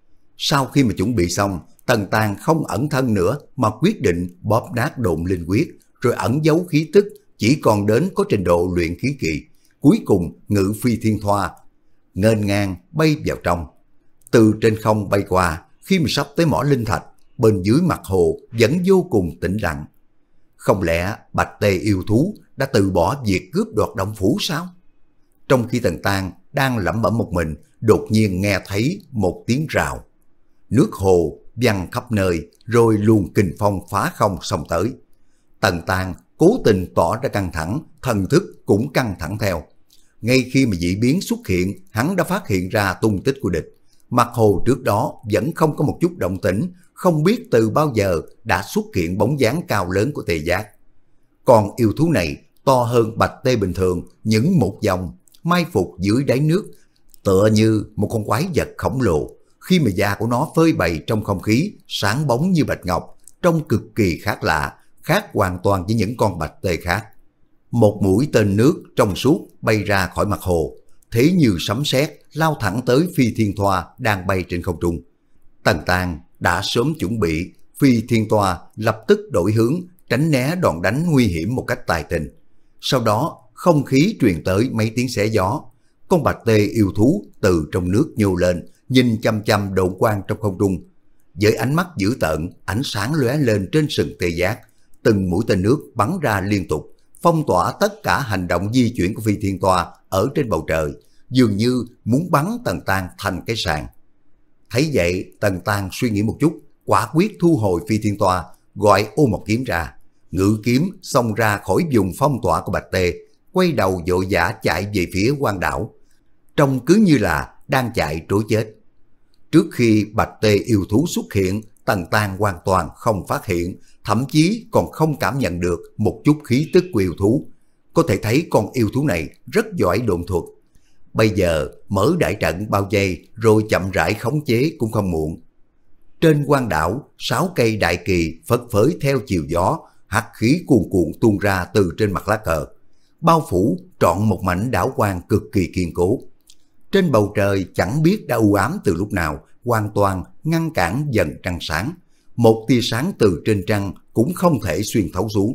Sau khi mà chuẩn bị xong, Tần Tàng không ẩn thân nữa mà quyết định bóp nát độn linh quyết, rồi ẩn giấu khí tức chỉ còn đến có trình độ luyện khí kỳ. Cuối cùng ngự phi thiên thoa, nghênh ngang bay vào trong. Từ trên không bay qua, khi mà sắp tới mỏ linh thạch, bên dưới mặt hồ vẫn vô cùng tĩnh lặng. Không lẽ bạch tê yêu thú đã từ bỏ việc cướp đoạt động phủ sao? Trong khi Tần Tàng đang lẩm bẩm một mình, đột nhiên nghe thấy một tiếng rào. Nước hồ văng khắp nơi, rồi luồng kình phong phá không xông tới. Tần Tàng cố tình tỏ ra căng thẳng, thần thức cũng căng thẳng theo. Ngay khi mà dị biến xuất hiện, hắn đã phát hiện ra tung tích của địch. Mặt hồ trước đó vẫn không có một chút động tĩnh, không biết từ bao giờ đã xuất hiện bóng dáng cao lớn của Tề Giác. Còn yêu thú này to hơn bạch tê bình thường những một vòng, mai phục dưới đáy nước, tựa như một con quái vật khổng lồ. Khi mà da của nó phơi bày trong không khí, sáng bóng như bạch ngọc, trông cực kỳ khác lạ, khác hoàn toàn với những con bạch tê khác. Một mũi tên nước trong suốt bay ra khỏi mặt hồ, thế như sấm sét lao thẳng tới Phi Thiên Thoa đang bay trên không trung. Tần Tàng đã sớm chuẩn bị, Phi Thiên Thoa lập tức đổi hướng, tránh né đòn đánh nguy hiểm một cách tài tình. Sau đó không khí truyền tới mấy tiếng xé gió, con bạch tê yêu thú từ trong nước nhô lên, nhìn chăm chăm độn quang trong không trung. Với ánh mắt dữ tợn, ánh sáng lóe lên trên sừng Tê Giác, từng mũi tên nước bắn ra liên tục, phong tỏa tất cả hành động di chuyển của Phi Thiên Toa ở trên bầu trời, dường như muốn bắn Tần Tàng thành cái sàng. Thấy vậy, Tần Tàng suy nghĩ một chút, quả quyết thu hồi Phi Thiên Toa, gọi ô một kiếm ra, ngự kiếm xông ra khỏi vùng phong tỏa của bạch tê, quay đầu vội vã chạy về phía hoang đảo, trông cứ như là đang chạy trối chết. Trước khi bạch tê yêu thú xuất hiện, Tần Tàng hoàn toàn không phát hiện, thậm chí còn không cảm nhận được một chút khí tức của yêu thú. Có thể thấy con yêu thú này rất giỏi độn thuật. Bây giờ mở đại trận bao vây rồi chậm rãi khống chế cũng không muộn. Trên hoang đảo, sáu cây đại kỳ phất phới theo chiều gió, hắc khí cuồn cuộn tuôn ra từ trên mặt lá cờ, bao phủ trọn một mảnh đảo quang cực kỳ kiên cố. Trên bầu trời chẳng biết đã u ám từ lúc nào, hoàn toàn ngăn cản dần trăng sáng. Một tia sáng từ trên trăng cũng không thể xuyên thấu xuống.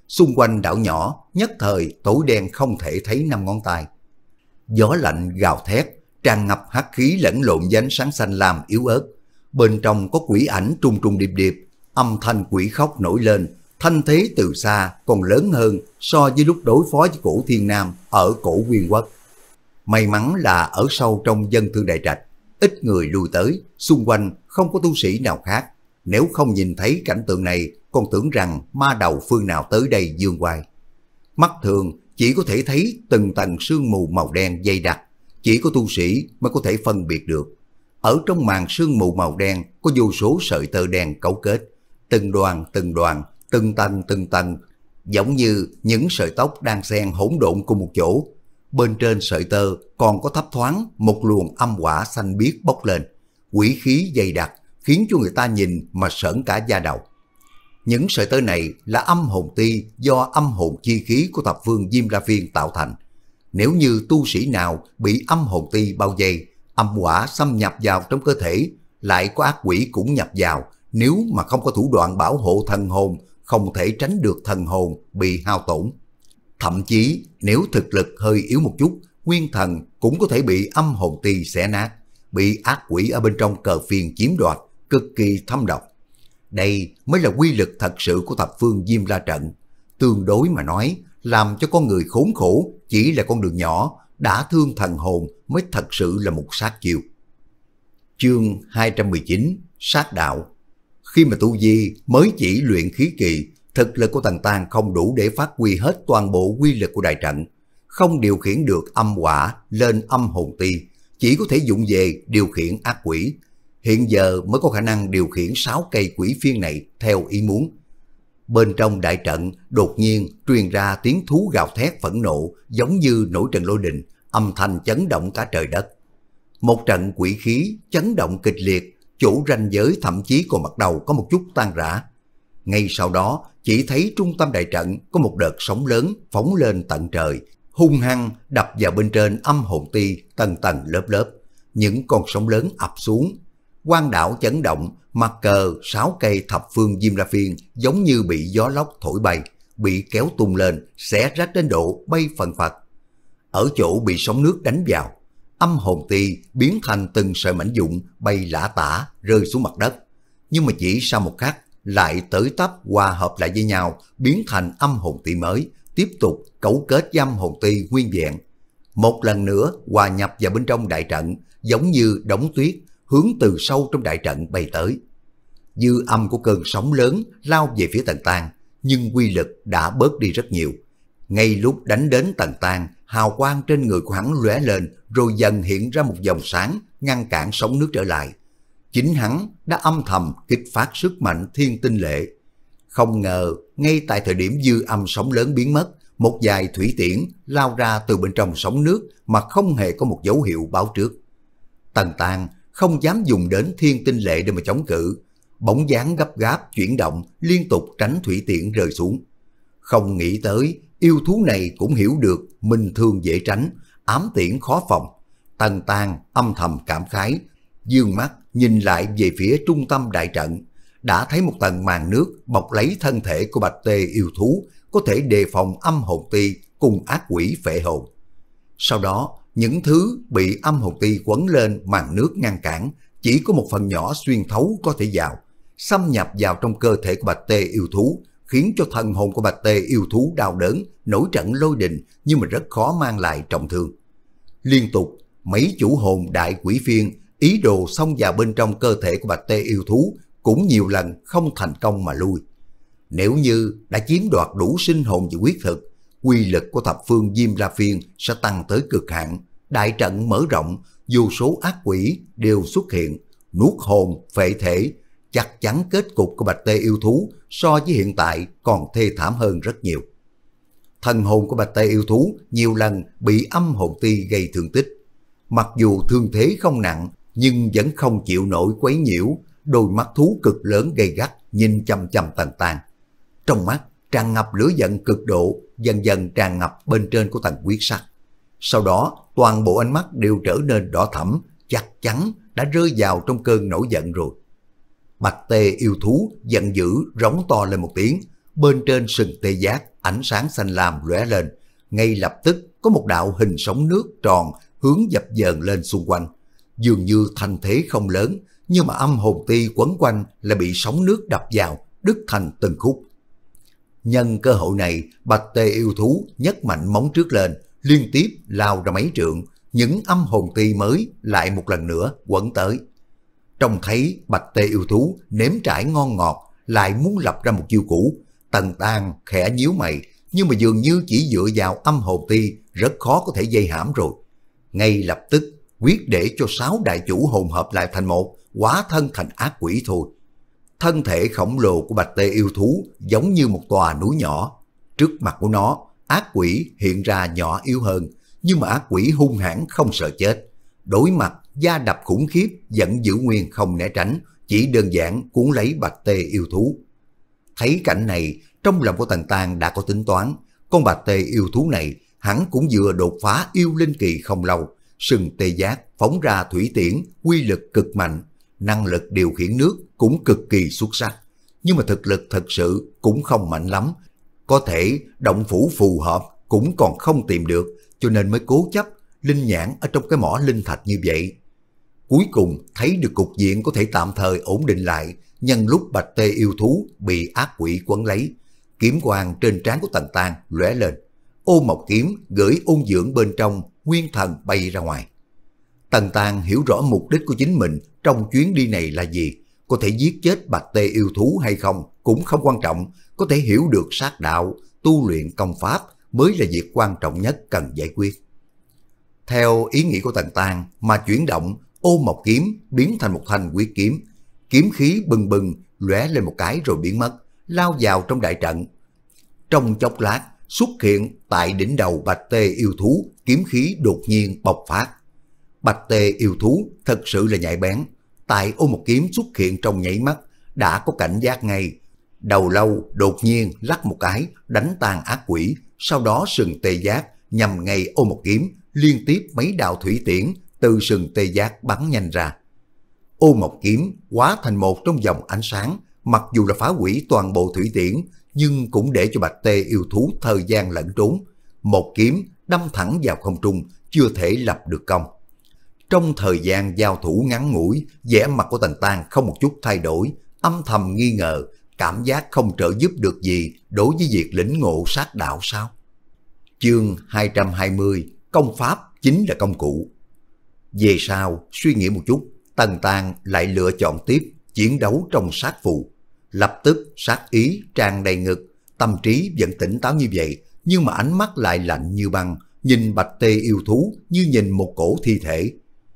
xung quanh đảo nhỏ nhất thời tối đen không thể thấy năm ngón tay. Gió lạnh gào thét, tràn ngập hắc khí lẫn lộn với ánh sáng xanh lam yếu ớt. Bên trong có quỷ ảnh trùng trùng điệp điệp, âm thanh quỷ khóc nổi lên, thanh thế từ xa còn lớn hơn so với lúc đối phó với cổ Thiên Nam ở cổ Nguyên Quốc. May mắn là ở sâu trong dân thương đại trạch, ít người lui tới, xung quanh không có tu sĩ nào khác. Nếu không nhìn thấy cảnh tượng này, còn tưởng rằng ma đầu phương nào tới đây dương oai. Mắt thường chỉ có thể thấy từng tầng sương mù màu đen dày đặc, chỉ có tu sĩ mới có thể phân biệt được. Ở trong màn sương mù màu đen có vô số sợi tơ đen cấu kết, từng đoàn từng đoàn, từng tầng từng tầng, giống như những sợi tóc đang xen hỗn độn cùng một chỗ. Bên trên sợi tơ còn có thấp thoáng một luồng âm hỏa xanh biếc bốc lên, quỷ khí dày đặc khiến cho người ta nhìn mà sởn cả da đầu. Những sợi tơ này là âm hồn ti do âm hồn chi khí của thập phương Diêm La Viên tạo thành. Nếu như tu sĩ nào bị âm hồn ti bao vây, âm hỏa xâm nhập vào trong cơ thể, lại có ác quỷ cũng nhập vào, nếu mà không có thủ đoạn bảo hộ thần hồn, không thể tránh được thần hồn bị hao tổn. Thậm chí nếu thực lực hơi yếu một chút, nguyên thần cũng có thể bị âm hồn ti xé nát, bị ác quỷ ở bên trong cờ phiên chiếm đoạt, cực kỳ thâm độc. Đây mới là quy lực thật sự của thập phương Diêm La trận. Tương đối mà nói, làm cho con người khốn khổ chỉ là con đường nhỏ, đã thương thần hồn mới thật sự là một sát chiêu. Chương hai trăm mười chín, sát đạo. Khi mà tu vi mới chỉ luyện khí kỳ, thực lực của Tần Tang không đủ để phát huy hết toàn bộ quy lực của đại trận, không điều khiển được âm hỏa lên âm hồn ti, chỉ có thể dụng về điều khiển ác quỷ. Hiện giờ mới có khả năng điều khiển sáu cây quỷ phiên này theo ý muốn. Bên trong đại trận đột nhiên truyền ra tiếng thú gào thét phẫn nộ, giống như nổi trận lôi đình, âm thanh chấn động cả trời đất. Một trận quỷ khí chấn động kịch liệt, chỗ ranh giới thậm chí còn bắt đầu có một chút tan rã. Ngay sau đó chỉ thấy trung tâm đại trận có một đợt sóng lớn phóng lên tận trời, hung hăng đập vào bên trên âm hồn ti tầng tầng lớp lớp. Những con sóng lớn ập xuống, quang đảo chấn động, mặt cờ sáu cây thập phương Diêm La Viên giống như bị gió lốc thổi bay, bị kéo tung lên, xé rách đến độ bay phần phật. Ở chỗ bị sóng nước đánh vào, âm hồn ti biến thành từng sợi mảnh vụn bay lả tả rơi xuống mặt đất. Nhưng mà chỉ sau một khắc lại tới tấp hòa hợp lại với nhau, biến thành âm hồn ti mới, tiếp tục cấu kết với âm hồn ti nguyên vẹn. Một lần nữa hòa nhập vào bên trong đại trận, giống như đống tuyết hướng từ sâu trong đại trận bay tới. Dư âm của cơn sóng lớn lao về phía Tần Tang, nhưng quy lực đã bớt đi rất nhiều. Ngay lúc đánh đến Tần Tang, hào quang trên người của hắn lóe lên, rồi dần hiện ra một vòng sáng ngăn cản sóng nước trở lại. Chính hắn đã âm thầm kích phát sức mạnh thiên tinh lệ. Không ngờ ngay tại thời điểm dư âm sóng lớn biến mất, một vài thủy tiễn lao ra từ bên trong sóng nước mà không hề có một dấu hiệu báo trước. Tần Tang không dám dùng đến thiên tinh lệ để mà chống cự, bóng dáng gấp gáp chuyển động liên tục tránh thủy tiễn rơi xuống. Không nghĩ tới yêu thú này cũng hiểu được minh thương dễ tránh, ám tiễn khó phòng. Tần Tang âm thầm cảm khái, dương mắt nhìn lại về phía trung tâm đại trận, đã thấy một tầng màn nước bọc lấy thân thể của bạch tê yêu thú, có thể đề phòng âm hồn ti cùng ác quỷ phệ hồn. Sau đó những thứ bị âm hồn ti quấn lên màn nước ngăn cản, chỉ có một phần nhỏ xuyên thấu có thể vào, xâm nhập vào trong cơ thể của bạch tê yêu thú, khiến cho thần hồn của bạch tê yêu thú đau đớn, nổi trận lôi đình, nhưng mà rất khó mang lại trọng thương. Liên tục mấy chủ hồn đại quỷ phiên ý đồ xông vào bên trong cơ thể của bạch tê yêu thú cũng nhiều lần không thành công mà lui. Nếu như đã chiếm đoạt đủ sinh hồn và huyết thực, quy lực của thập phương Diêm La Phiên sẽ tăng tới cực hạn. Đại trận mở rộng, vô số ác quỷ đều xuất hiện, nuốt hồn, phệ thể. Chắc chắn kết cục của bạch tê yêu thú so với hiện tại còn thê thảm hơn rất nhiều. Thần hồn của bạch tê yêu thú nhiều lần bị âm hồn ti gây thương tích. Mặc dù thương thế không nặng, nhưng vẫn không chịu nổi quấy nhiễu. Đôi mắt thú cực lớn gay gắt nhìn chăm chăm Tần Tang. Trong mắt tràn ngập lửa giận cực độ, dần dần tràn ngập bên trên của tầng quyết sắc. Sau đó toàn bộ ánh mắt đều trở nên đỏ thẫm, chắc chắn đã rơi vào trong cơn nổi giận rồi. Bạch tê yêu thú giận dữ rống to lên một tiếng, bên trên sừng tê giác ánh sáng xanh lam lóe lên, ngay lập tức có một đạo hình sóng nước tròn hướng dập dờn lên xung quanh. Dường như thanh thế không lớn, nhưng mà âm hồn ti quấn quanh là bị sóng nước đập vào, đứt thành từng khúc. Nhân cơ hội này, bạch tê yêu thú nhấc mạnh móng trước lên, liên tiếp lao ra mấy trượng, những âm hồn ti mới lại một lần nữa quấn tới. Trông thấy bạch tê yêu thú nếm trải ngon ngọt, lại muốn lập ra một chiêu cũ, Tần Tang khẽ nhíu mày, nhưng mà dường như chỉ dựa vào âm hồn ti rất khó có thể dây hãm rồi. Ngay lập tức quyết để cho sáu đại chủ hồn hợp lại thành một, hóa thân thành ác quỷ thôi. Thân thể khổng lồ của bạch tê yêu thú giống như một tòa núi nhỏ. Trước mặt của nó, ác quỷ hiện ra nhỏ yếu hơn, nhưng mà ác quỷ hung hãn không sợ chết. Đối mặt, da đập khủng khiếp vẫn giữ nguyên không né tránh, chỉ đơn giản cuốn lấy bạch tê yêu thú. Thấy cảnh này, trong lòng của Tần Tang đã có tính toán, con bạch tê yêu thú này hắn cũng vừa đột phá yêu linh kỳ không lâu, sừng tê giác phóng ra thủy tiễn, quy lực cực mạnh, năng lực điều khiển nước cũng cực kỳ xuất sắc, nhưng mà thực lực thật sự cũng không mạnh lắm, có thể động phủ phù hợp cũng còn không tìm được, cho nên mới cố chấp linh nhãn ở trong cái mỏ linh thạch như vậy. Cuối cùng thấy được cục diện có thể tạm thời ổn định lại, nhân lúc bạch tê yêu thú bị ác quỷ quấn lấy, kiếm quang trên trán của Tần Tang lóe lên, ô mộc kiếm gửi ôn dưỡng bên trong, nguyên thần bay ra ngoài. Tần Tang hiểu rõ mục đích của chính mình trong chuyến đi này là gì, có thể giết chết bạch tê yêu thú hay không cũng không quan trọng, có thể hiểu được sát đạo, tu luyện công pháp mới là việc quan trọng nhất cần giải quyết. Theo ý nghĩ của Tần Tang mà chuyển động, ô mộc kiếm biến thành một thanh quyết kiếm, kiếm khí bừng bừng lóe lên một cái rồi biến mất, lao vào trong đại trận. Trong chốc lát xuất hiện tại đỉnh đầu bạch tê yêu thú, kiếm khí đột nhiên bộc phát. Bạch tê yêu thú thật sự là nhạy bén, tại ô một kiếm xuất hiện trong nhảy mắt đã có cảnh giác ngay. Đầu lâu đột nhiên lắc một cái đánh tan ác quỷ, sau đó sừng tê giác nhằm ngay ô một kiếm, liên tiếp mấy đạo thủy tiễn từ sừng tê giác bắn nhanh ra. Ô một kiếm hóa thành một trong dòng ánh sáng, mặc dù là phá hủy toàn bộ thủy tiễn, nhưng cũng để cho bạch tê yêu thú thời gian lẫn trốn. Một kiếm đâm thẳng vào không trung, chưa thể lập được công. Trong thời gian giao thủ ngắn ngủi, vẻ mặt của Tần Tang không một chút thay đổi, âm thầm nghi ngờ, cảm giác không trợ giúp được gì đối với việc lĩnh ngộ sát đạo sao? Chương hai trăm hai mươi, công pháp chính là công cụ. Về sau, suy nghĩ một chút, Tần Tang lại lựa chọn tiếp chiến đấu trong sát phù. Lập tức sát ý tràn đầy ngực, tâm trí vẫn tỉnh táo như vậy, nhưng mà ánh mắt lại lạnh như băng, nhìn bạch tê yêu thú như nhìn một cổ thi thể.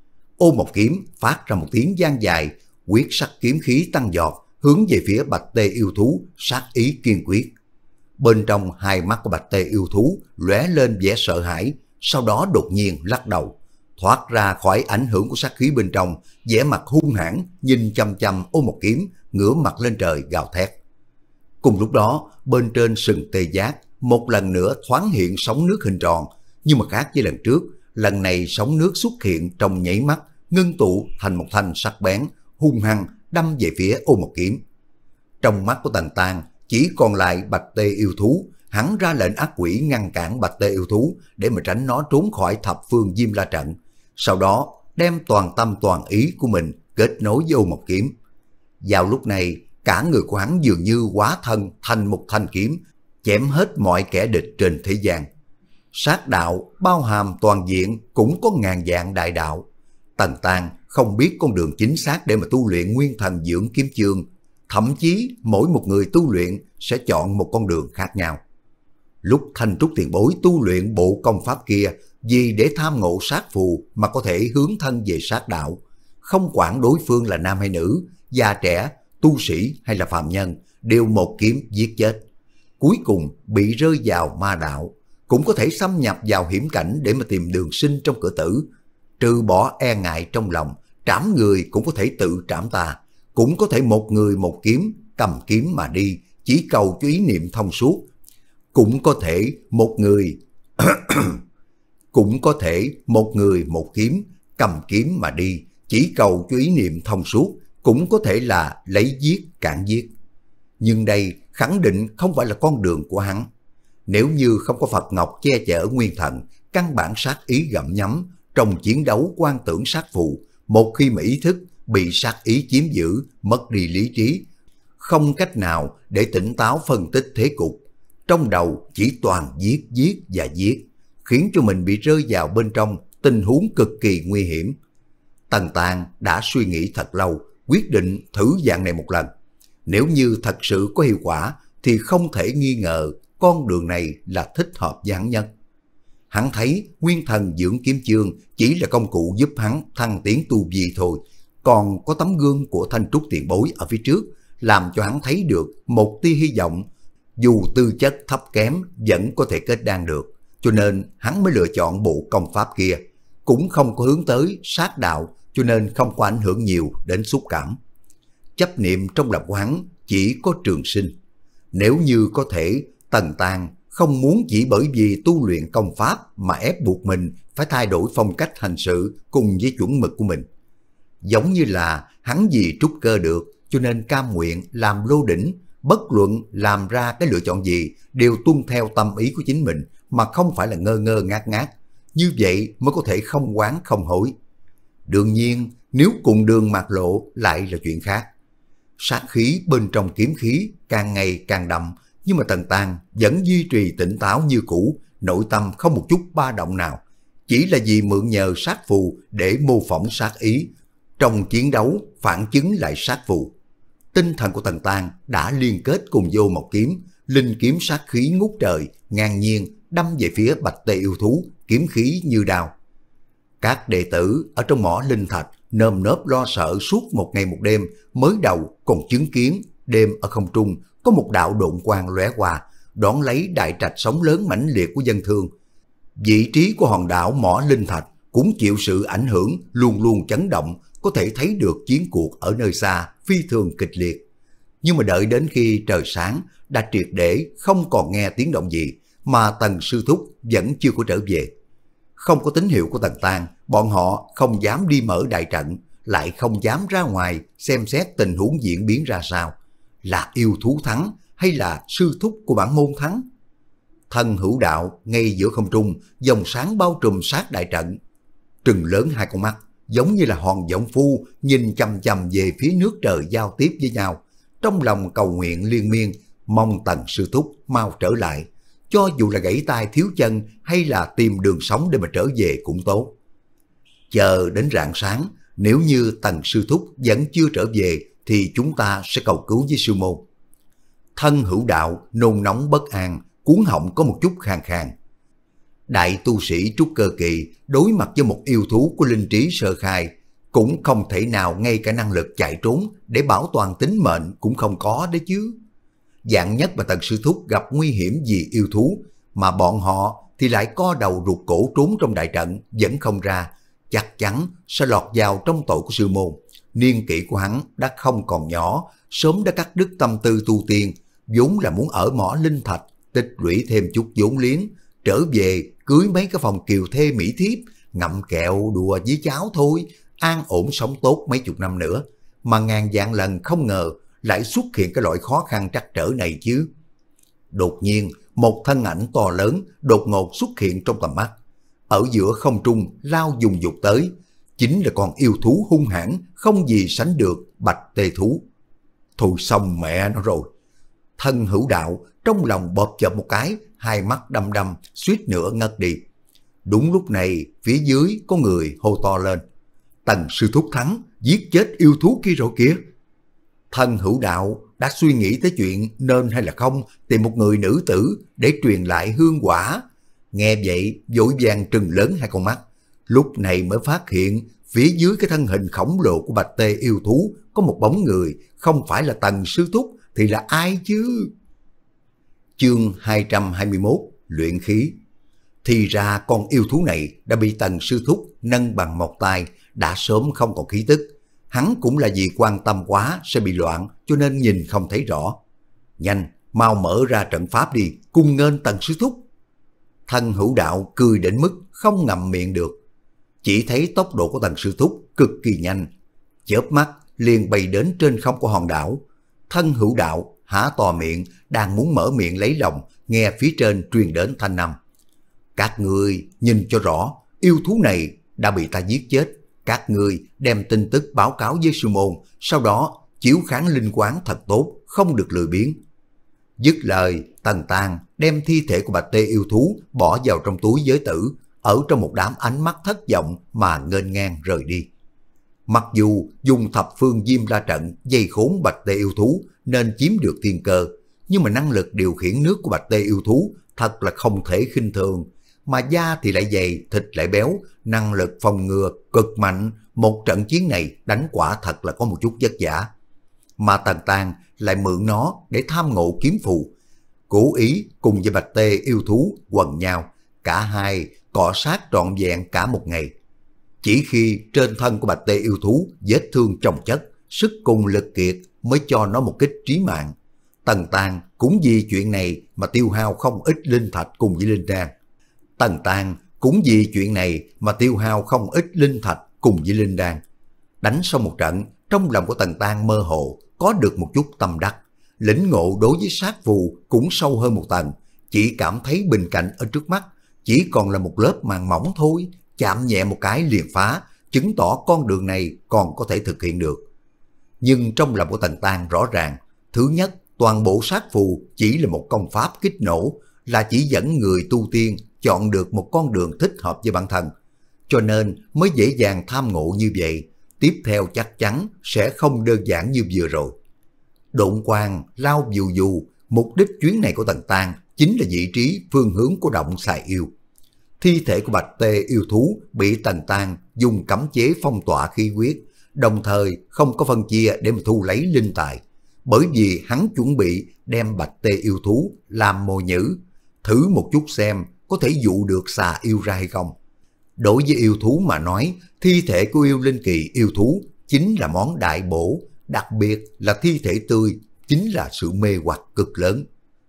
Ô một kiếm phát ra một tiếng vang dài, quyết sắc kiếm khí tăng giọt, hướng về phía bạch tê yêu thú, sát ý kiên quyết. Bên trong hai mắt của bạch tê yêu thú lóe lên vẻ sợ hãi, sau đó đột nhiên lắc đầu, thoát ra khỏi ảnh hưởng của sát khí bên trong, vẻ mặt hung hãn nhìn chăm chăm ô một kiếm, ngửa mặt lên trời gào thét. Cùng lúc đó, bên trên sừng tê giác một lần nữa thoáng hiện sóng nước hình tròn, nhưng mà khác với lần trước, lần này sóng nước xuất hiện trong nháy mắt, ngưng tụ thành một thanh sắc bén, hung hăng đâm về phía ô một kiếm. Trong mắt của Tần Tang chỉ còn lại bạch tê yêu thú, hắn ra lệnh ác quỷ ngăn cản bạch tê yêu thú để mà tránh nó trốn khỏi thập phương Diêm La trận. Sau đó đem toàn tâm toàn ý của mình kết nối với ô một kiếm. Vào lúc này, cả người của hắn dường như hóa thân thành một thanh kiếm, chém hết mọi kẻ địch trên thế gian. Sát đạo bao hàm toàn diện, cũng có ngàn dạng đại đạo. Tần Tang không biết con đường chính xác để mà tu luyện nguyên thần dưỡng kiếm chương, thậm chí mỗi một người tu luyện sẽ chọn một con đường khác nhau. Lúc Thanh Trúc tiền bối tu luyện bộ công pháp kia, vì để tham ngộ sát phù mà có thể hướng thân về sát đạo, không quản đối phương là nam hay nữ, già trẻ, tu sĩ hay là phàm nhân, đều một kiếm giết chết. Cuối cùng bị rơi vào ma đạo, cũng có thể xâm nhập vào hiểm cảnh để mà tìm đường sinh trong cửa tử. Trừ bỏ e ngại trong lòng, trảm người cũng có thể tự trảm ta, cũng có thể một người một kiếm, cầm kiếm mà đi, chỉ cầu cho ý niệm thông suốt. Cũng có thể một người cũng có thể một người một kiếm, cầm kiếm mà đi, chỉ cầu cho ý niệm thông suốt, cũng có thể là lấy giết cản giết. Nhưng đây khẳng định không phải là con đường của hắn. Nếu như không có Phật Ngọc che chở nguyên thần, căn bản sát ý gặm nhấm, trong chiến đấu quan tưởng sát phù, một khi mà ý thức bị sát ý chiếm giữ, mất đi lý trí, không cách nào để tỉnh táo phân tích thế cục. Trong đầu chỉ toàn giết giết và giết, khiến cho mình bị rơi vào bên trong tình huống cực kỳ nguy hiểm. Tần Tàng đã suy nghĩ thật lâu, quyết định thử dạng này một lần. Nếu như thật sự có hiệu quả thì không thể nghi ngờ con đường này là thích hợp với hắn nhất. Hắn thấy nguyên thần dưỡng kiếm chương chỉ là công cụ giúp hắn thăng tiến tu vi thôi, còn có tấm gương của Thanh Trúc tiền bối ở phía trước làm cho hắn thấy được một tia hy vọng, dù tư chất thấp kém vẫn có thể kết đan được, cho nên hắn mới lựa chọn bộ công pháp kia, cũng không có hướng tới sát đạo, cho nên không có ảnh hưởng nhiều đến xúc cảm. Chấp niệm trong lòng của hắn chỉ có trường sinh. Nếu như có thể, Tần Tàng không muốn chỉ bởi vì tu luyện công pháp mà ép buộc mình phải thay đổi phong cách hành sự cùng với chuẩn mực của mình. Giống như là hắn vì trúc cơ được cho nên cam nguyện làm lô đỉnh, bất luận làm ra cái lựa chọn gì đều tuân theo tâm ý của chính mình mà không phải là ngơ ngơ ngác ngác. Như vậy mới có thể không oán không hối. Đương nhiên, nếu cùng đường mạt lộ lại là chuyện khác. Sát khí bên trong kiếm khí càng ngày càng đậm, nhưng mà Tần Tàng vẫn duy trì tỉnh táo như cũ, nội tâm không một chút ba động nào. Chỉ là vì mượn nhờ sát phù để mô phỏng sát ý, trong chiến đấu phản chứng lại sát phù. Tinh thần của Tần Tàng đã liên kết cùng vô một kiếm, linh kiếm sát khí ngút trời, ngang nhiên đâm về phía bạch tê yêu thú, kiếm khí như đao. Các đệ tử ở trong mỏ linh thạch nơm nớp lo sợ suốt một ngày một đêm, mới đầu còn chứng kiến đêm ở không trung có một đạo độn quang lóe qua, đón lấy đại trạch sóng lớn mãnh liệt của dân thương. Vị trí của hòn đảo mỏ linh thạch cũng chịu sự ảnh hưởng luôn luôn chấn động, có thể thấy được chiến cuộc ở nơi xa phi thường kịch liệt. Nhưng mà đợi đến khi trời sáng đã triệt để không còn nghe tiếng động gì, mà Tần sư thúc vẫn chưa có trở về. Không có tín hiệu của Tần Tàng, bọn họ không dám đi mở đại trận, lại không dám ra ngoài xem xét tình huống diễn biến ra sao. Là yêu thú thắng hay là sư thúc của bản môn thắng? Thân Hữu Đạo ngay giữa không trung, dòng sáng bao trùm sát đại trận, trừng lớn hai con mắt, giống như là hòn giọng phu nhìn chằm chằm về phía nước trời giao tiếp với nhau, trong lòng cầu nguyện liên miên, mong Tần sư thúc mau trở lại, cho dù là gãy tay thiếu chân hay là tìm đường sống để mà trở về cũng tốt. Chờ đến rạng sáng, nếu như Tần sư thúc vẫn chưa trở về thì chúng ta sẽ cầu cứu với sư môn. Thân Hữu Đạo nôn nóng bất an, cuống họng có một chút khàn khàn. Đại tu sĩ trúc cơ kỳ đối mặt với một yêu thú của linh trí sơ khai, cũng không thể nào ngay cả năng lực chạy trốn để bảo toàn tính mệnh cũng không có đấy chứ. Dạng nhất mà Tần sư thúc gặp nguy hiểm vì yêu thú, mà bọn họ thì lại co đầu rụt cổ trốn trong đại trận vẫn không ra, chắc chắn sẽ lọt vào trong tội của sư môn. Niên kỷ của hắn đã không còn nhỏ, sớm đã cắt đứt tâm tư tu tiên, vốn là muốn ở mỏ linh thạch tích lũy thêm chút vốn liếng, trở về cưới mấy cái phòng kiều thê mỹ thiếp, ngậm kẹo đùa với cháu thôi, an ổn sống tốt mấy chục năm nữa. Mà ngàn vạn lần không ngờ lại xuất hiện cái loại khó khăn trắc trở này chứ. Đột nhiên một thân ảnh to lớn đột ngột xuất hiện trong tầm mắt, ở giữa không trung lao dùng dục tới, chính là con yêu thú hung hãn không gì sánh được bạch tê thú. Thôi xong mẹ nó rồi. Thân Hữu Đạo trong lòng bóp chợt một cái, hai mắt đăm đăm suýt nữa ngất đi. Đúng lúc này phía dưới có người hô to lên: Tần sư thúc thắng, giết chết yêu thú kia rồi kìa. Thân Hữu Đạo đã suy nghĩ tới chuyện nên hay là không tìm một người nữ tử để truyền lại hương quả. Nghe vậy vội vàng trừng lớn hai con mắt, lúc này mới phát hiện phía dưới cái thân hình khổng lồ của bạch tê yêu thú có một bóng người, không phải là Tần sư thúc thì là ai chứ? Chương hai trăm hai mươi mốt, luyện khí. Thì ra con yêu thú này đã bị Tần sư thúc nâng bằng một tay, đã sớm không còn khí tức. Hắn cũng là vì quan tâm quá sẽ bị loạn, cho nên nhìn không thấy rõ. Nhanh, mau mở ra trận pháp đi, cùng nghênh Tần sư thúc. Thân Hữu Đạo cười đến mức không ngậm miệng được. Chỉ thấy tốc độ của Tần sư thúc cực kỳ nhanh, chớp mắt liền bay đến trên không của hòn đảo. Thân Hữu Đạo há to miệng, đang muốn mở miệng lấy lòng, nghe phía trên truyền đến thanh âm. Các ngươi nhìn cho rõ, yêu thú này đã bị ta giết chết. Các ngươi đem tin tức báo cáo với sư môn, sau đó chiếu kháng linh quán thật tốt, không được lười biếng. Dứt lời, Tần Tang đem thi thể của bạch tê yêu thú bỏ vào trong túi giới tử, ở trong một đám ánh mắt thất vọng mà nghênh ngang rời đi. Mặc dù dùng thập phương diêm la trận dây khốn bạch tê yêu thú nên chiếm được thiên cơ, nhưng mà năng lực điều khiển nước của bạch tê yêu thú thật là không thể khinh thường, mà da thì lại dày, thịt lại béo, năng lực phòng ngừa cực mạnh, một trận chiến này đánh quả thật là có một chút vất vả. Mà Tần Tang lại mượn nó để tham ngộ kiếm phù, cố ý cùng với bạch tê yêu thú quần nhau, cả hai cọ sát trọn vẹn cả một ngày. Chỉ khi trên thân của bạch tê yêu thú vết thương chồng chất, sức cùng lực kiệt mới cho nó một kích trí mạng. Tần Tang cũng vì chuyện này mà tiêu hao không ít linh thạch cùng với linh đan. Tần Tang cũng vì chuyện này mà tiêu hao không ít linh thạch cùng với linh đan. Đánh xong một trận, trong lòng của Tần Tang mơ hồ có được một chút tâm đắc, lĩnh ngộ đối với sát phù cũng sâu hơn một tầng, chỉ cảm thấy bình cảnh ở trước mắt chỉ còn là một lớp màng mỏng thôi, chạm nhẹ một cái liền phá, chứng tỏ con đường này còn có thể thực hiện được. Nhưng trong lòng của Tần Tang rõ ràng, thứ nhất, toàn bộ sát phù chỉ là một công pháp kích nổ, là chỉ dẫn người tu tiên chọn được một con đường thích hợp với bản thân, cho nên mới dễ dàng tham ngộ như vậy. Tiếp theo chắc chắn sẽ không đơn giản như vừa rồi. Độn quang lao dù dù, mục đích chuyến này của Tần Tang chính là vị trí phương hướng của động xài yêu. Thi thể của bạch tê yêu thú bị Tần Tang dùng cấm chế phong tỏa khí huyết, đồng thời không có phân chia để mà thu lấy linh tài, bởi vì hắn chuẩn bị đem bạch tê yêu thú làm mồi nhử, thử một chút xem có thể dụ được xà yêu ra hay không. Đối với yêu thú mà nói, thi thể của yêu linh kỳ yêu thú chính là món đại bổ, đặc biệt là thi thể tươi chính là sự mê hoặc cực lớn.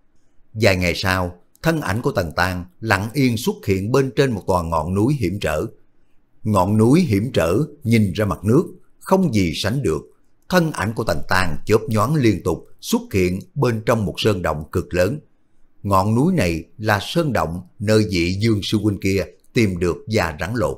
Vài ngày sau, thân ảnh của Tần Tang lặng yên xuất hiện bên trên một tòa ngọn núi hiểm trở. Ngọn núi hiểm trở nhìn ra mặt nước, không gì sánh được. Thân ảnh của Tần Tang chớp nhoáng liên tục xuất hiện bên trong một sơn động cực lớn. Ngọn núi này là sơn động nơi vị Dương sư huynh kia tìm được da rắn lột.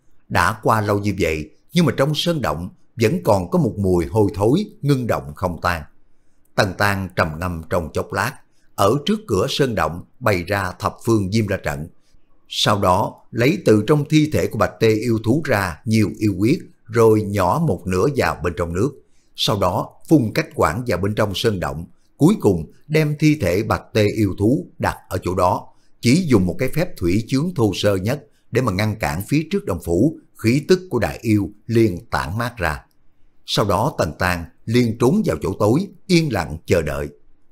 Đã qua lâu như vậy, nhưng mà trong sơn động vẫn còn có một mùi hôi thối ngưng động không tan. Tần Tang trầm ngâm trong chốc lát, ở trước cửa sơn động bày ra thập phương diêm la trận. Sau đó lấy từ trong thi thể của bạch tê yêu thú ra nhiều yêu huyết, rồi nhỏ một nửa vào bên trong nước. Sau đó phun cách quản vào bên trong sơn động, cuối cùng đem thi thể bạch tê yêu thú đặt ở chỗ đó, chỉ dùng một cái phép thủy chướng thô sơ nhất để mà ngăn cản phía trước động phủ, khí tức của đại yêu liền tản mát ra. Sau đó Tần Tang liền trốn vào chỗ tối, yên lặng chờ đợi.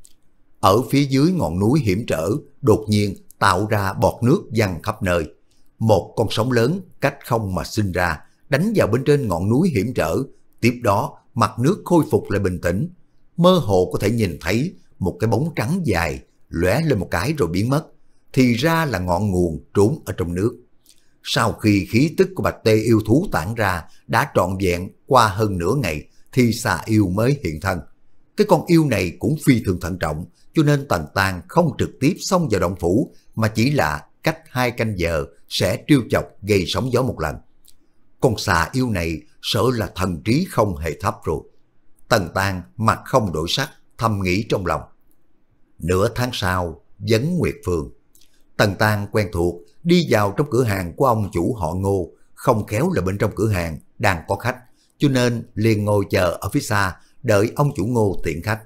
Ở phía dưới ngọn núi hiểm trở, đột nhiên tạo ra bọt nước văng khắp nơi. Một con sóng lớn cách không mà sinh ra, đánh vào bên trên ngọn núi hiểm trở. Tiếp đó, mặt nước khôi phục lại bình tĩnh. Mơ hồ có thể nhìn thấy một cái bóng trắng dài, lóe lên một cái rồi biến mất. Thì ra là ngọn nguồn trốn ở trong nước. Sau khi khí tức của bạch tê yêu thú tản ra, đã trọn vẹn qua hơn nửa ngày, thì xà yêu mới hiện thân. Cái con yêu này cũng phi thường thận trọng, cho nên Tần Tang không trực tiếp xông vào động phủ, mà chỉ là cách hai canh giờ sẽ trêu chọc gây sóng gió một lần. Con xà yêu này sợ là thần trí không hề thấp rồi. Tần Tang mặt không đổi sắc, thầm nghĩ trong lòng. Nửa tháng sau, Vấn Nguyệt Phường. Tần Tang quen thuộc, đi vào trong cửa hàng của ông chủ họ Ngô, không khéo là bên trong cửa hàng đang có khách, cho nên liền ngồi chờ ở phía xa, đợi ông chủ Ngô tiễn khách.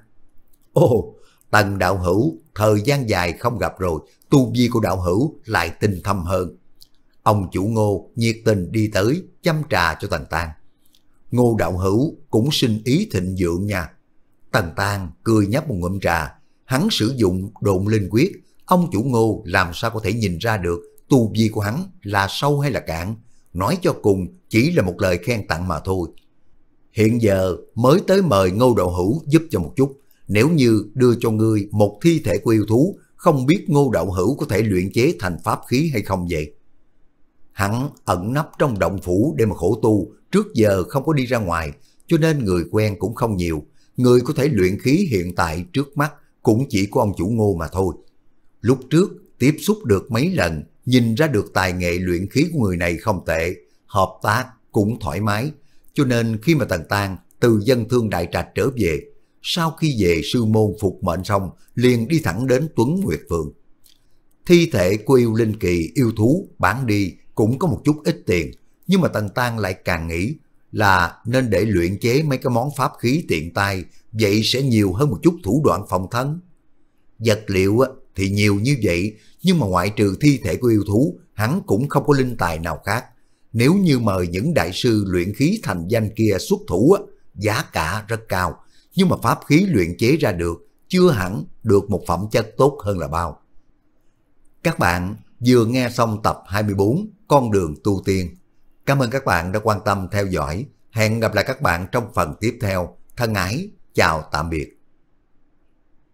Ồ, Tần đạo hữu, thời gian dài không gặp rồi, tu vi của đạo hữu lại tinh thâm hơn. Ông chủ Ngô nhiệt tình đi tới, chăm trà cho Tần Tang. Ngô đạo hữu cũng xin ý thịnh vượng nha. Tần Tang cười nhấp một ngụm trà, hắn sử dụng độn linh quyết, ông chủ Ngô làm sao có thể nhìn ra được tu vi của hắn là sâu hay là cạn, nói cho cùng chỉ là một lời khen tặng mà thôi. Hiện giờ mới tới mời Ngô đạo hữu giúp cho một chút, nếu như đưa cho ngươi một thi thể của yêu thú, không biết Ngô đạo hữu có thể luyện chế thành pháp khí hay không vậy? Hắn ẩn nấp trong động phủ để mà khổ tu, trước giờ không có đi ra ngoài, cho nên người quen cũng không nhiều. người có thể luyện khí hiện tại trước mắt cũng chỉ có ông chủ Ngô mà thôi. Lúc trước tiếp xúc được mấy lần, nhìn ra được tài nghệ luyện khí của người này không tệ, hợp tác cũng thoải mái, cho nên khi mà Tần Tang từ Dân Thương Đại Trạch trở về, sau khi về sư môn phục mệnh xong, liền đi thẳng đến Tuấn Nguyệt Phường. Thi thể của yêu linh kỳ yêu thú bán đi cũng có một chút ít tiền, nhưng mà Tần Tang lại càng nghĩ là nên để luyện chế mấy cái món pháp khí tiện tay, vậy sẽ nhiều hơn một chút thủ đoạn phòng thân. Vật liệu thì nhiều như vậy, nhưng mà ngoại trừ thi thể của yêu thú, hắn cũng không có linh tài nào khác. Nếu như mời những đại sư luyện khí thành danh kia xuất thủ, giá cả rất cao, nhưng mà pháp khí luyện chế ra được chưa hẳn được một phẩm chất tốt hơn là bao. Các bạn vừa nghe xong tập hai mươi bốn Con đường tu tiên. Cảm ơn các bạn đã quan tâm theo dõi. Hẹn gặp lại các bạn trong phần tiếp theo. Thân ái, chào tạm biệt.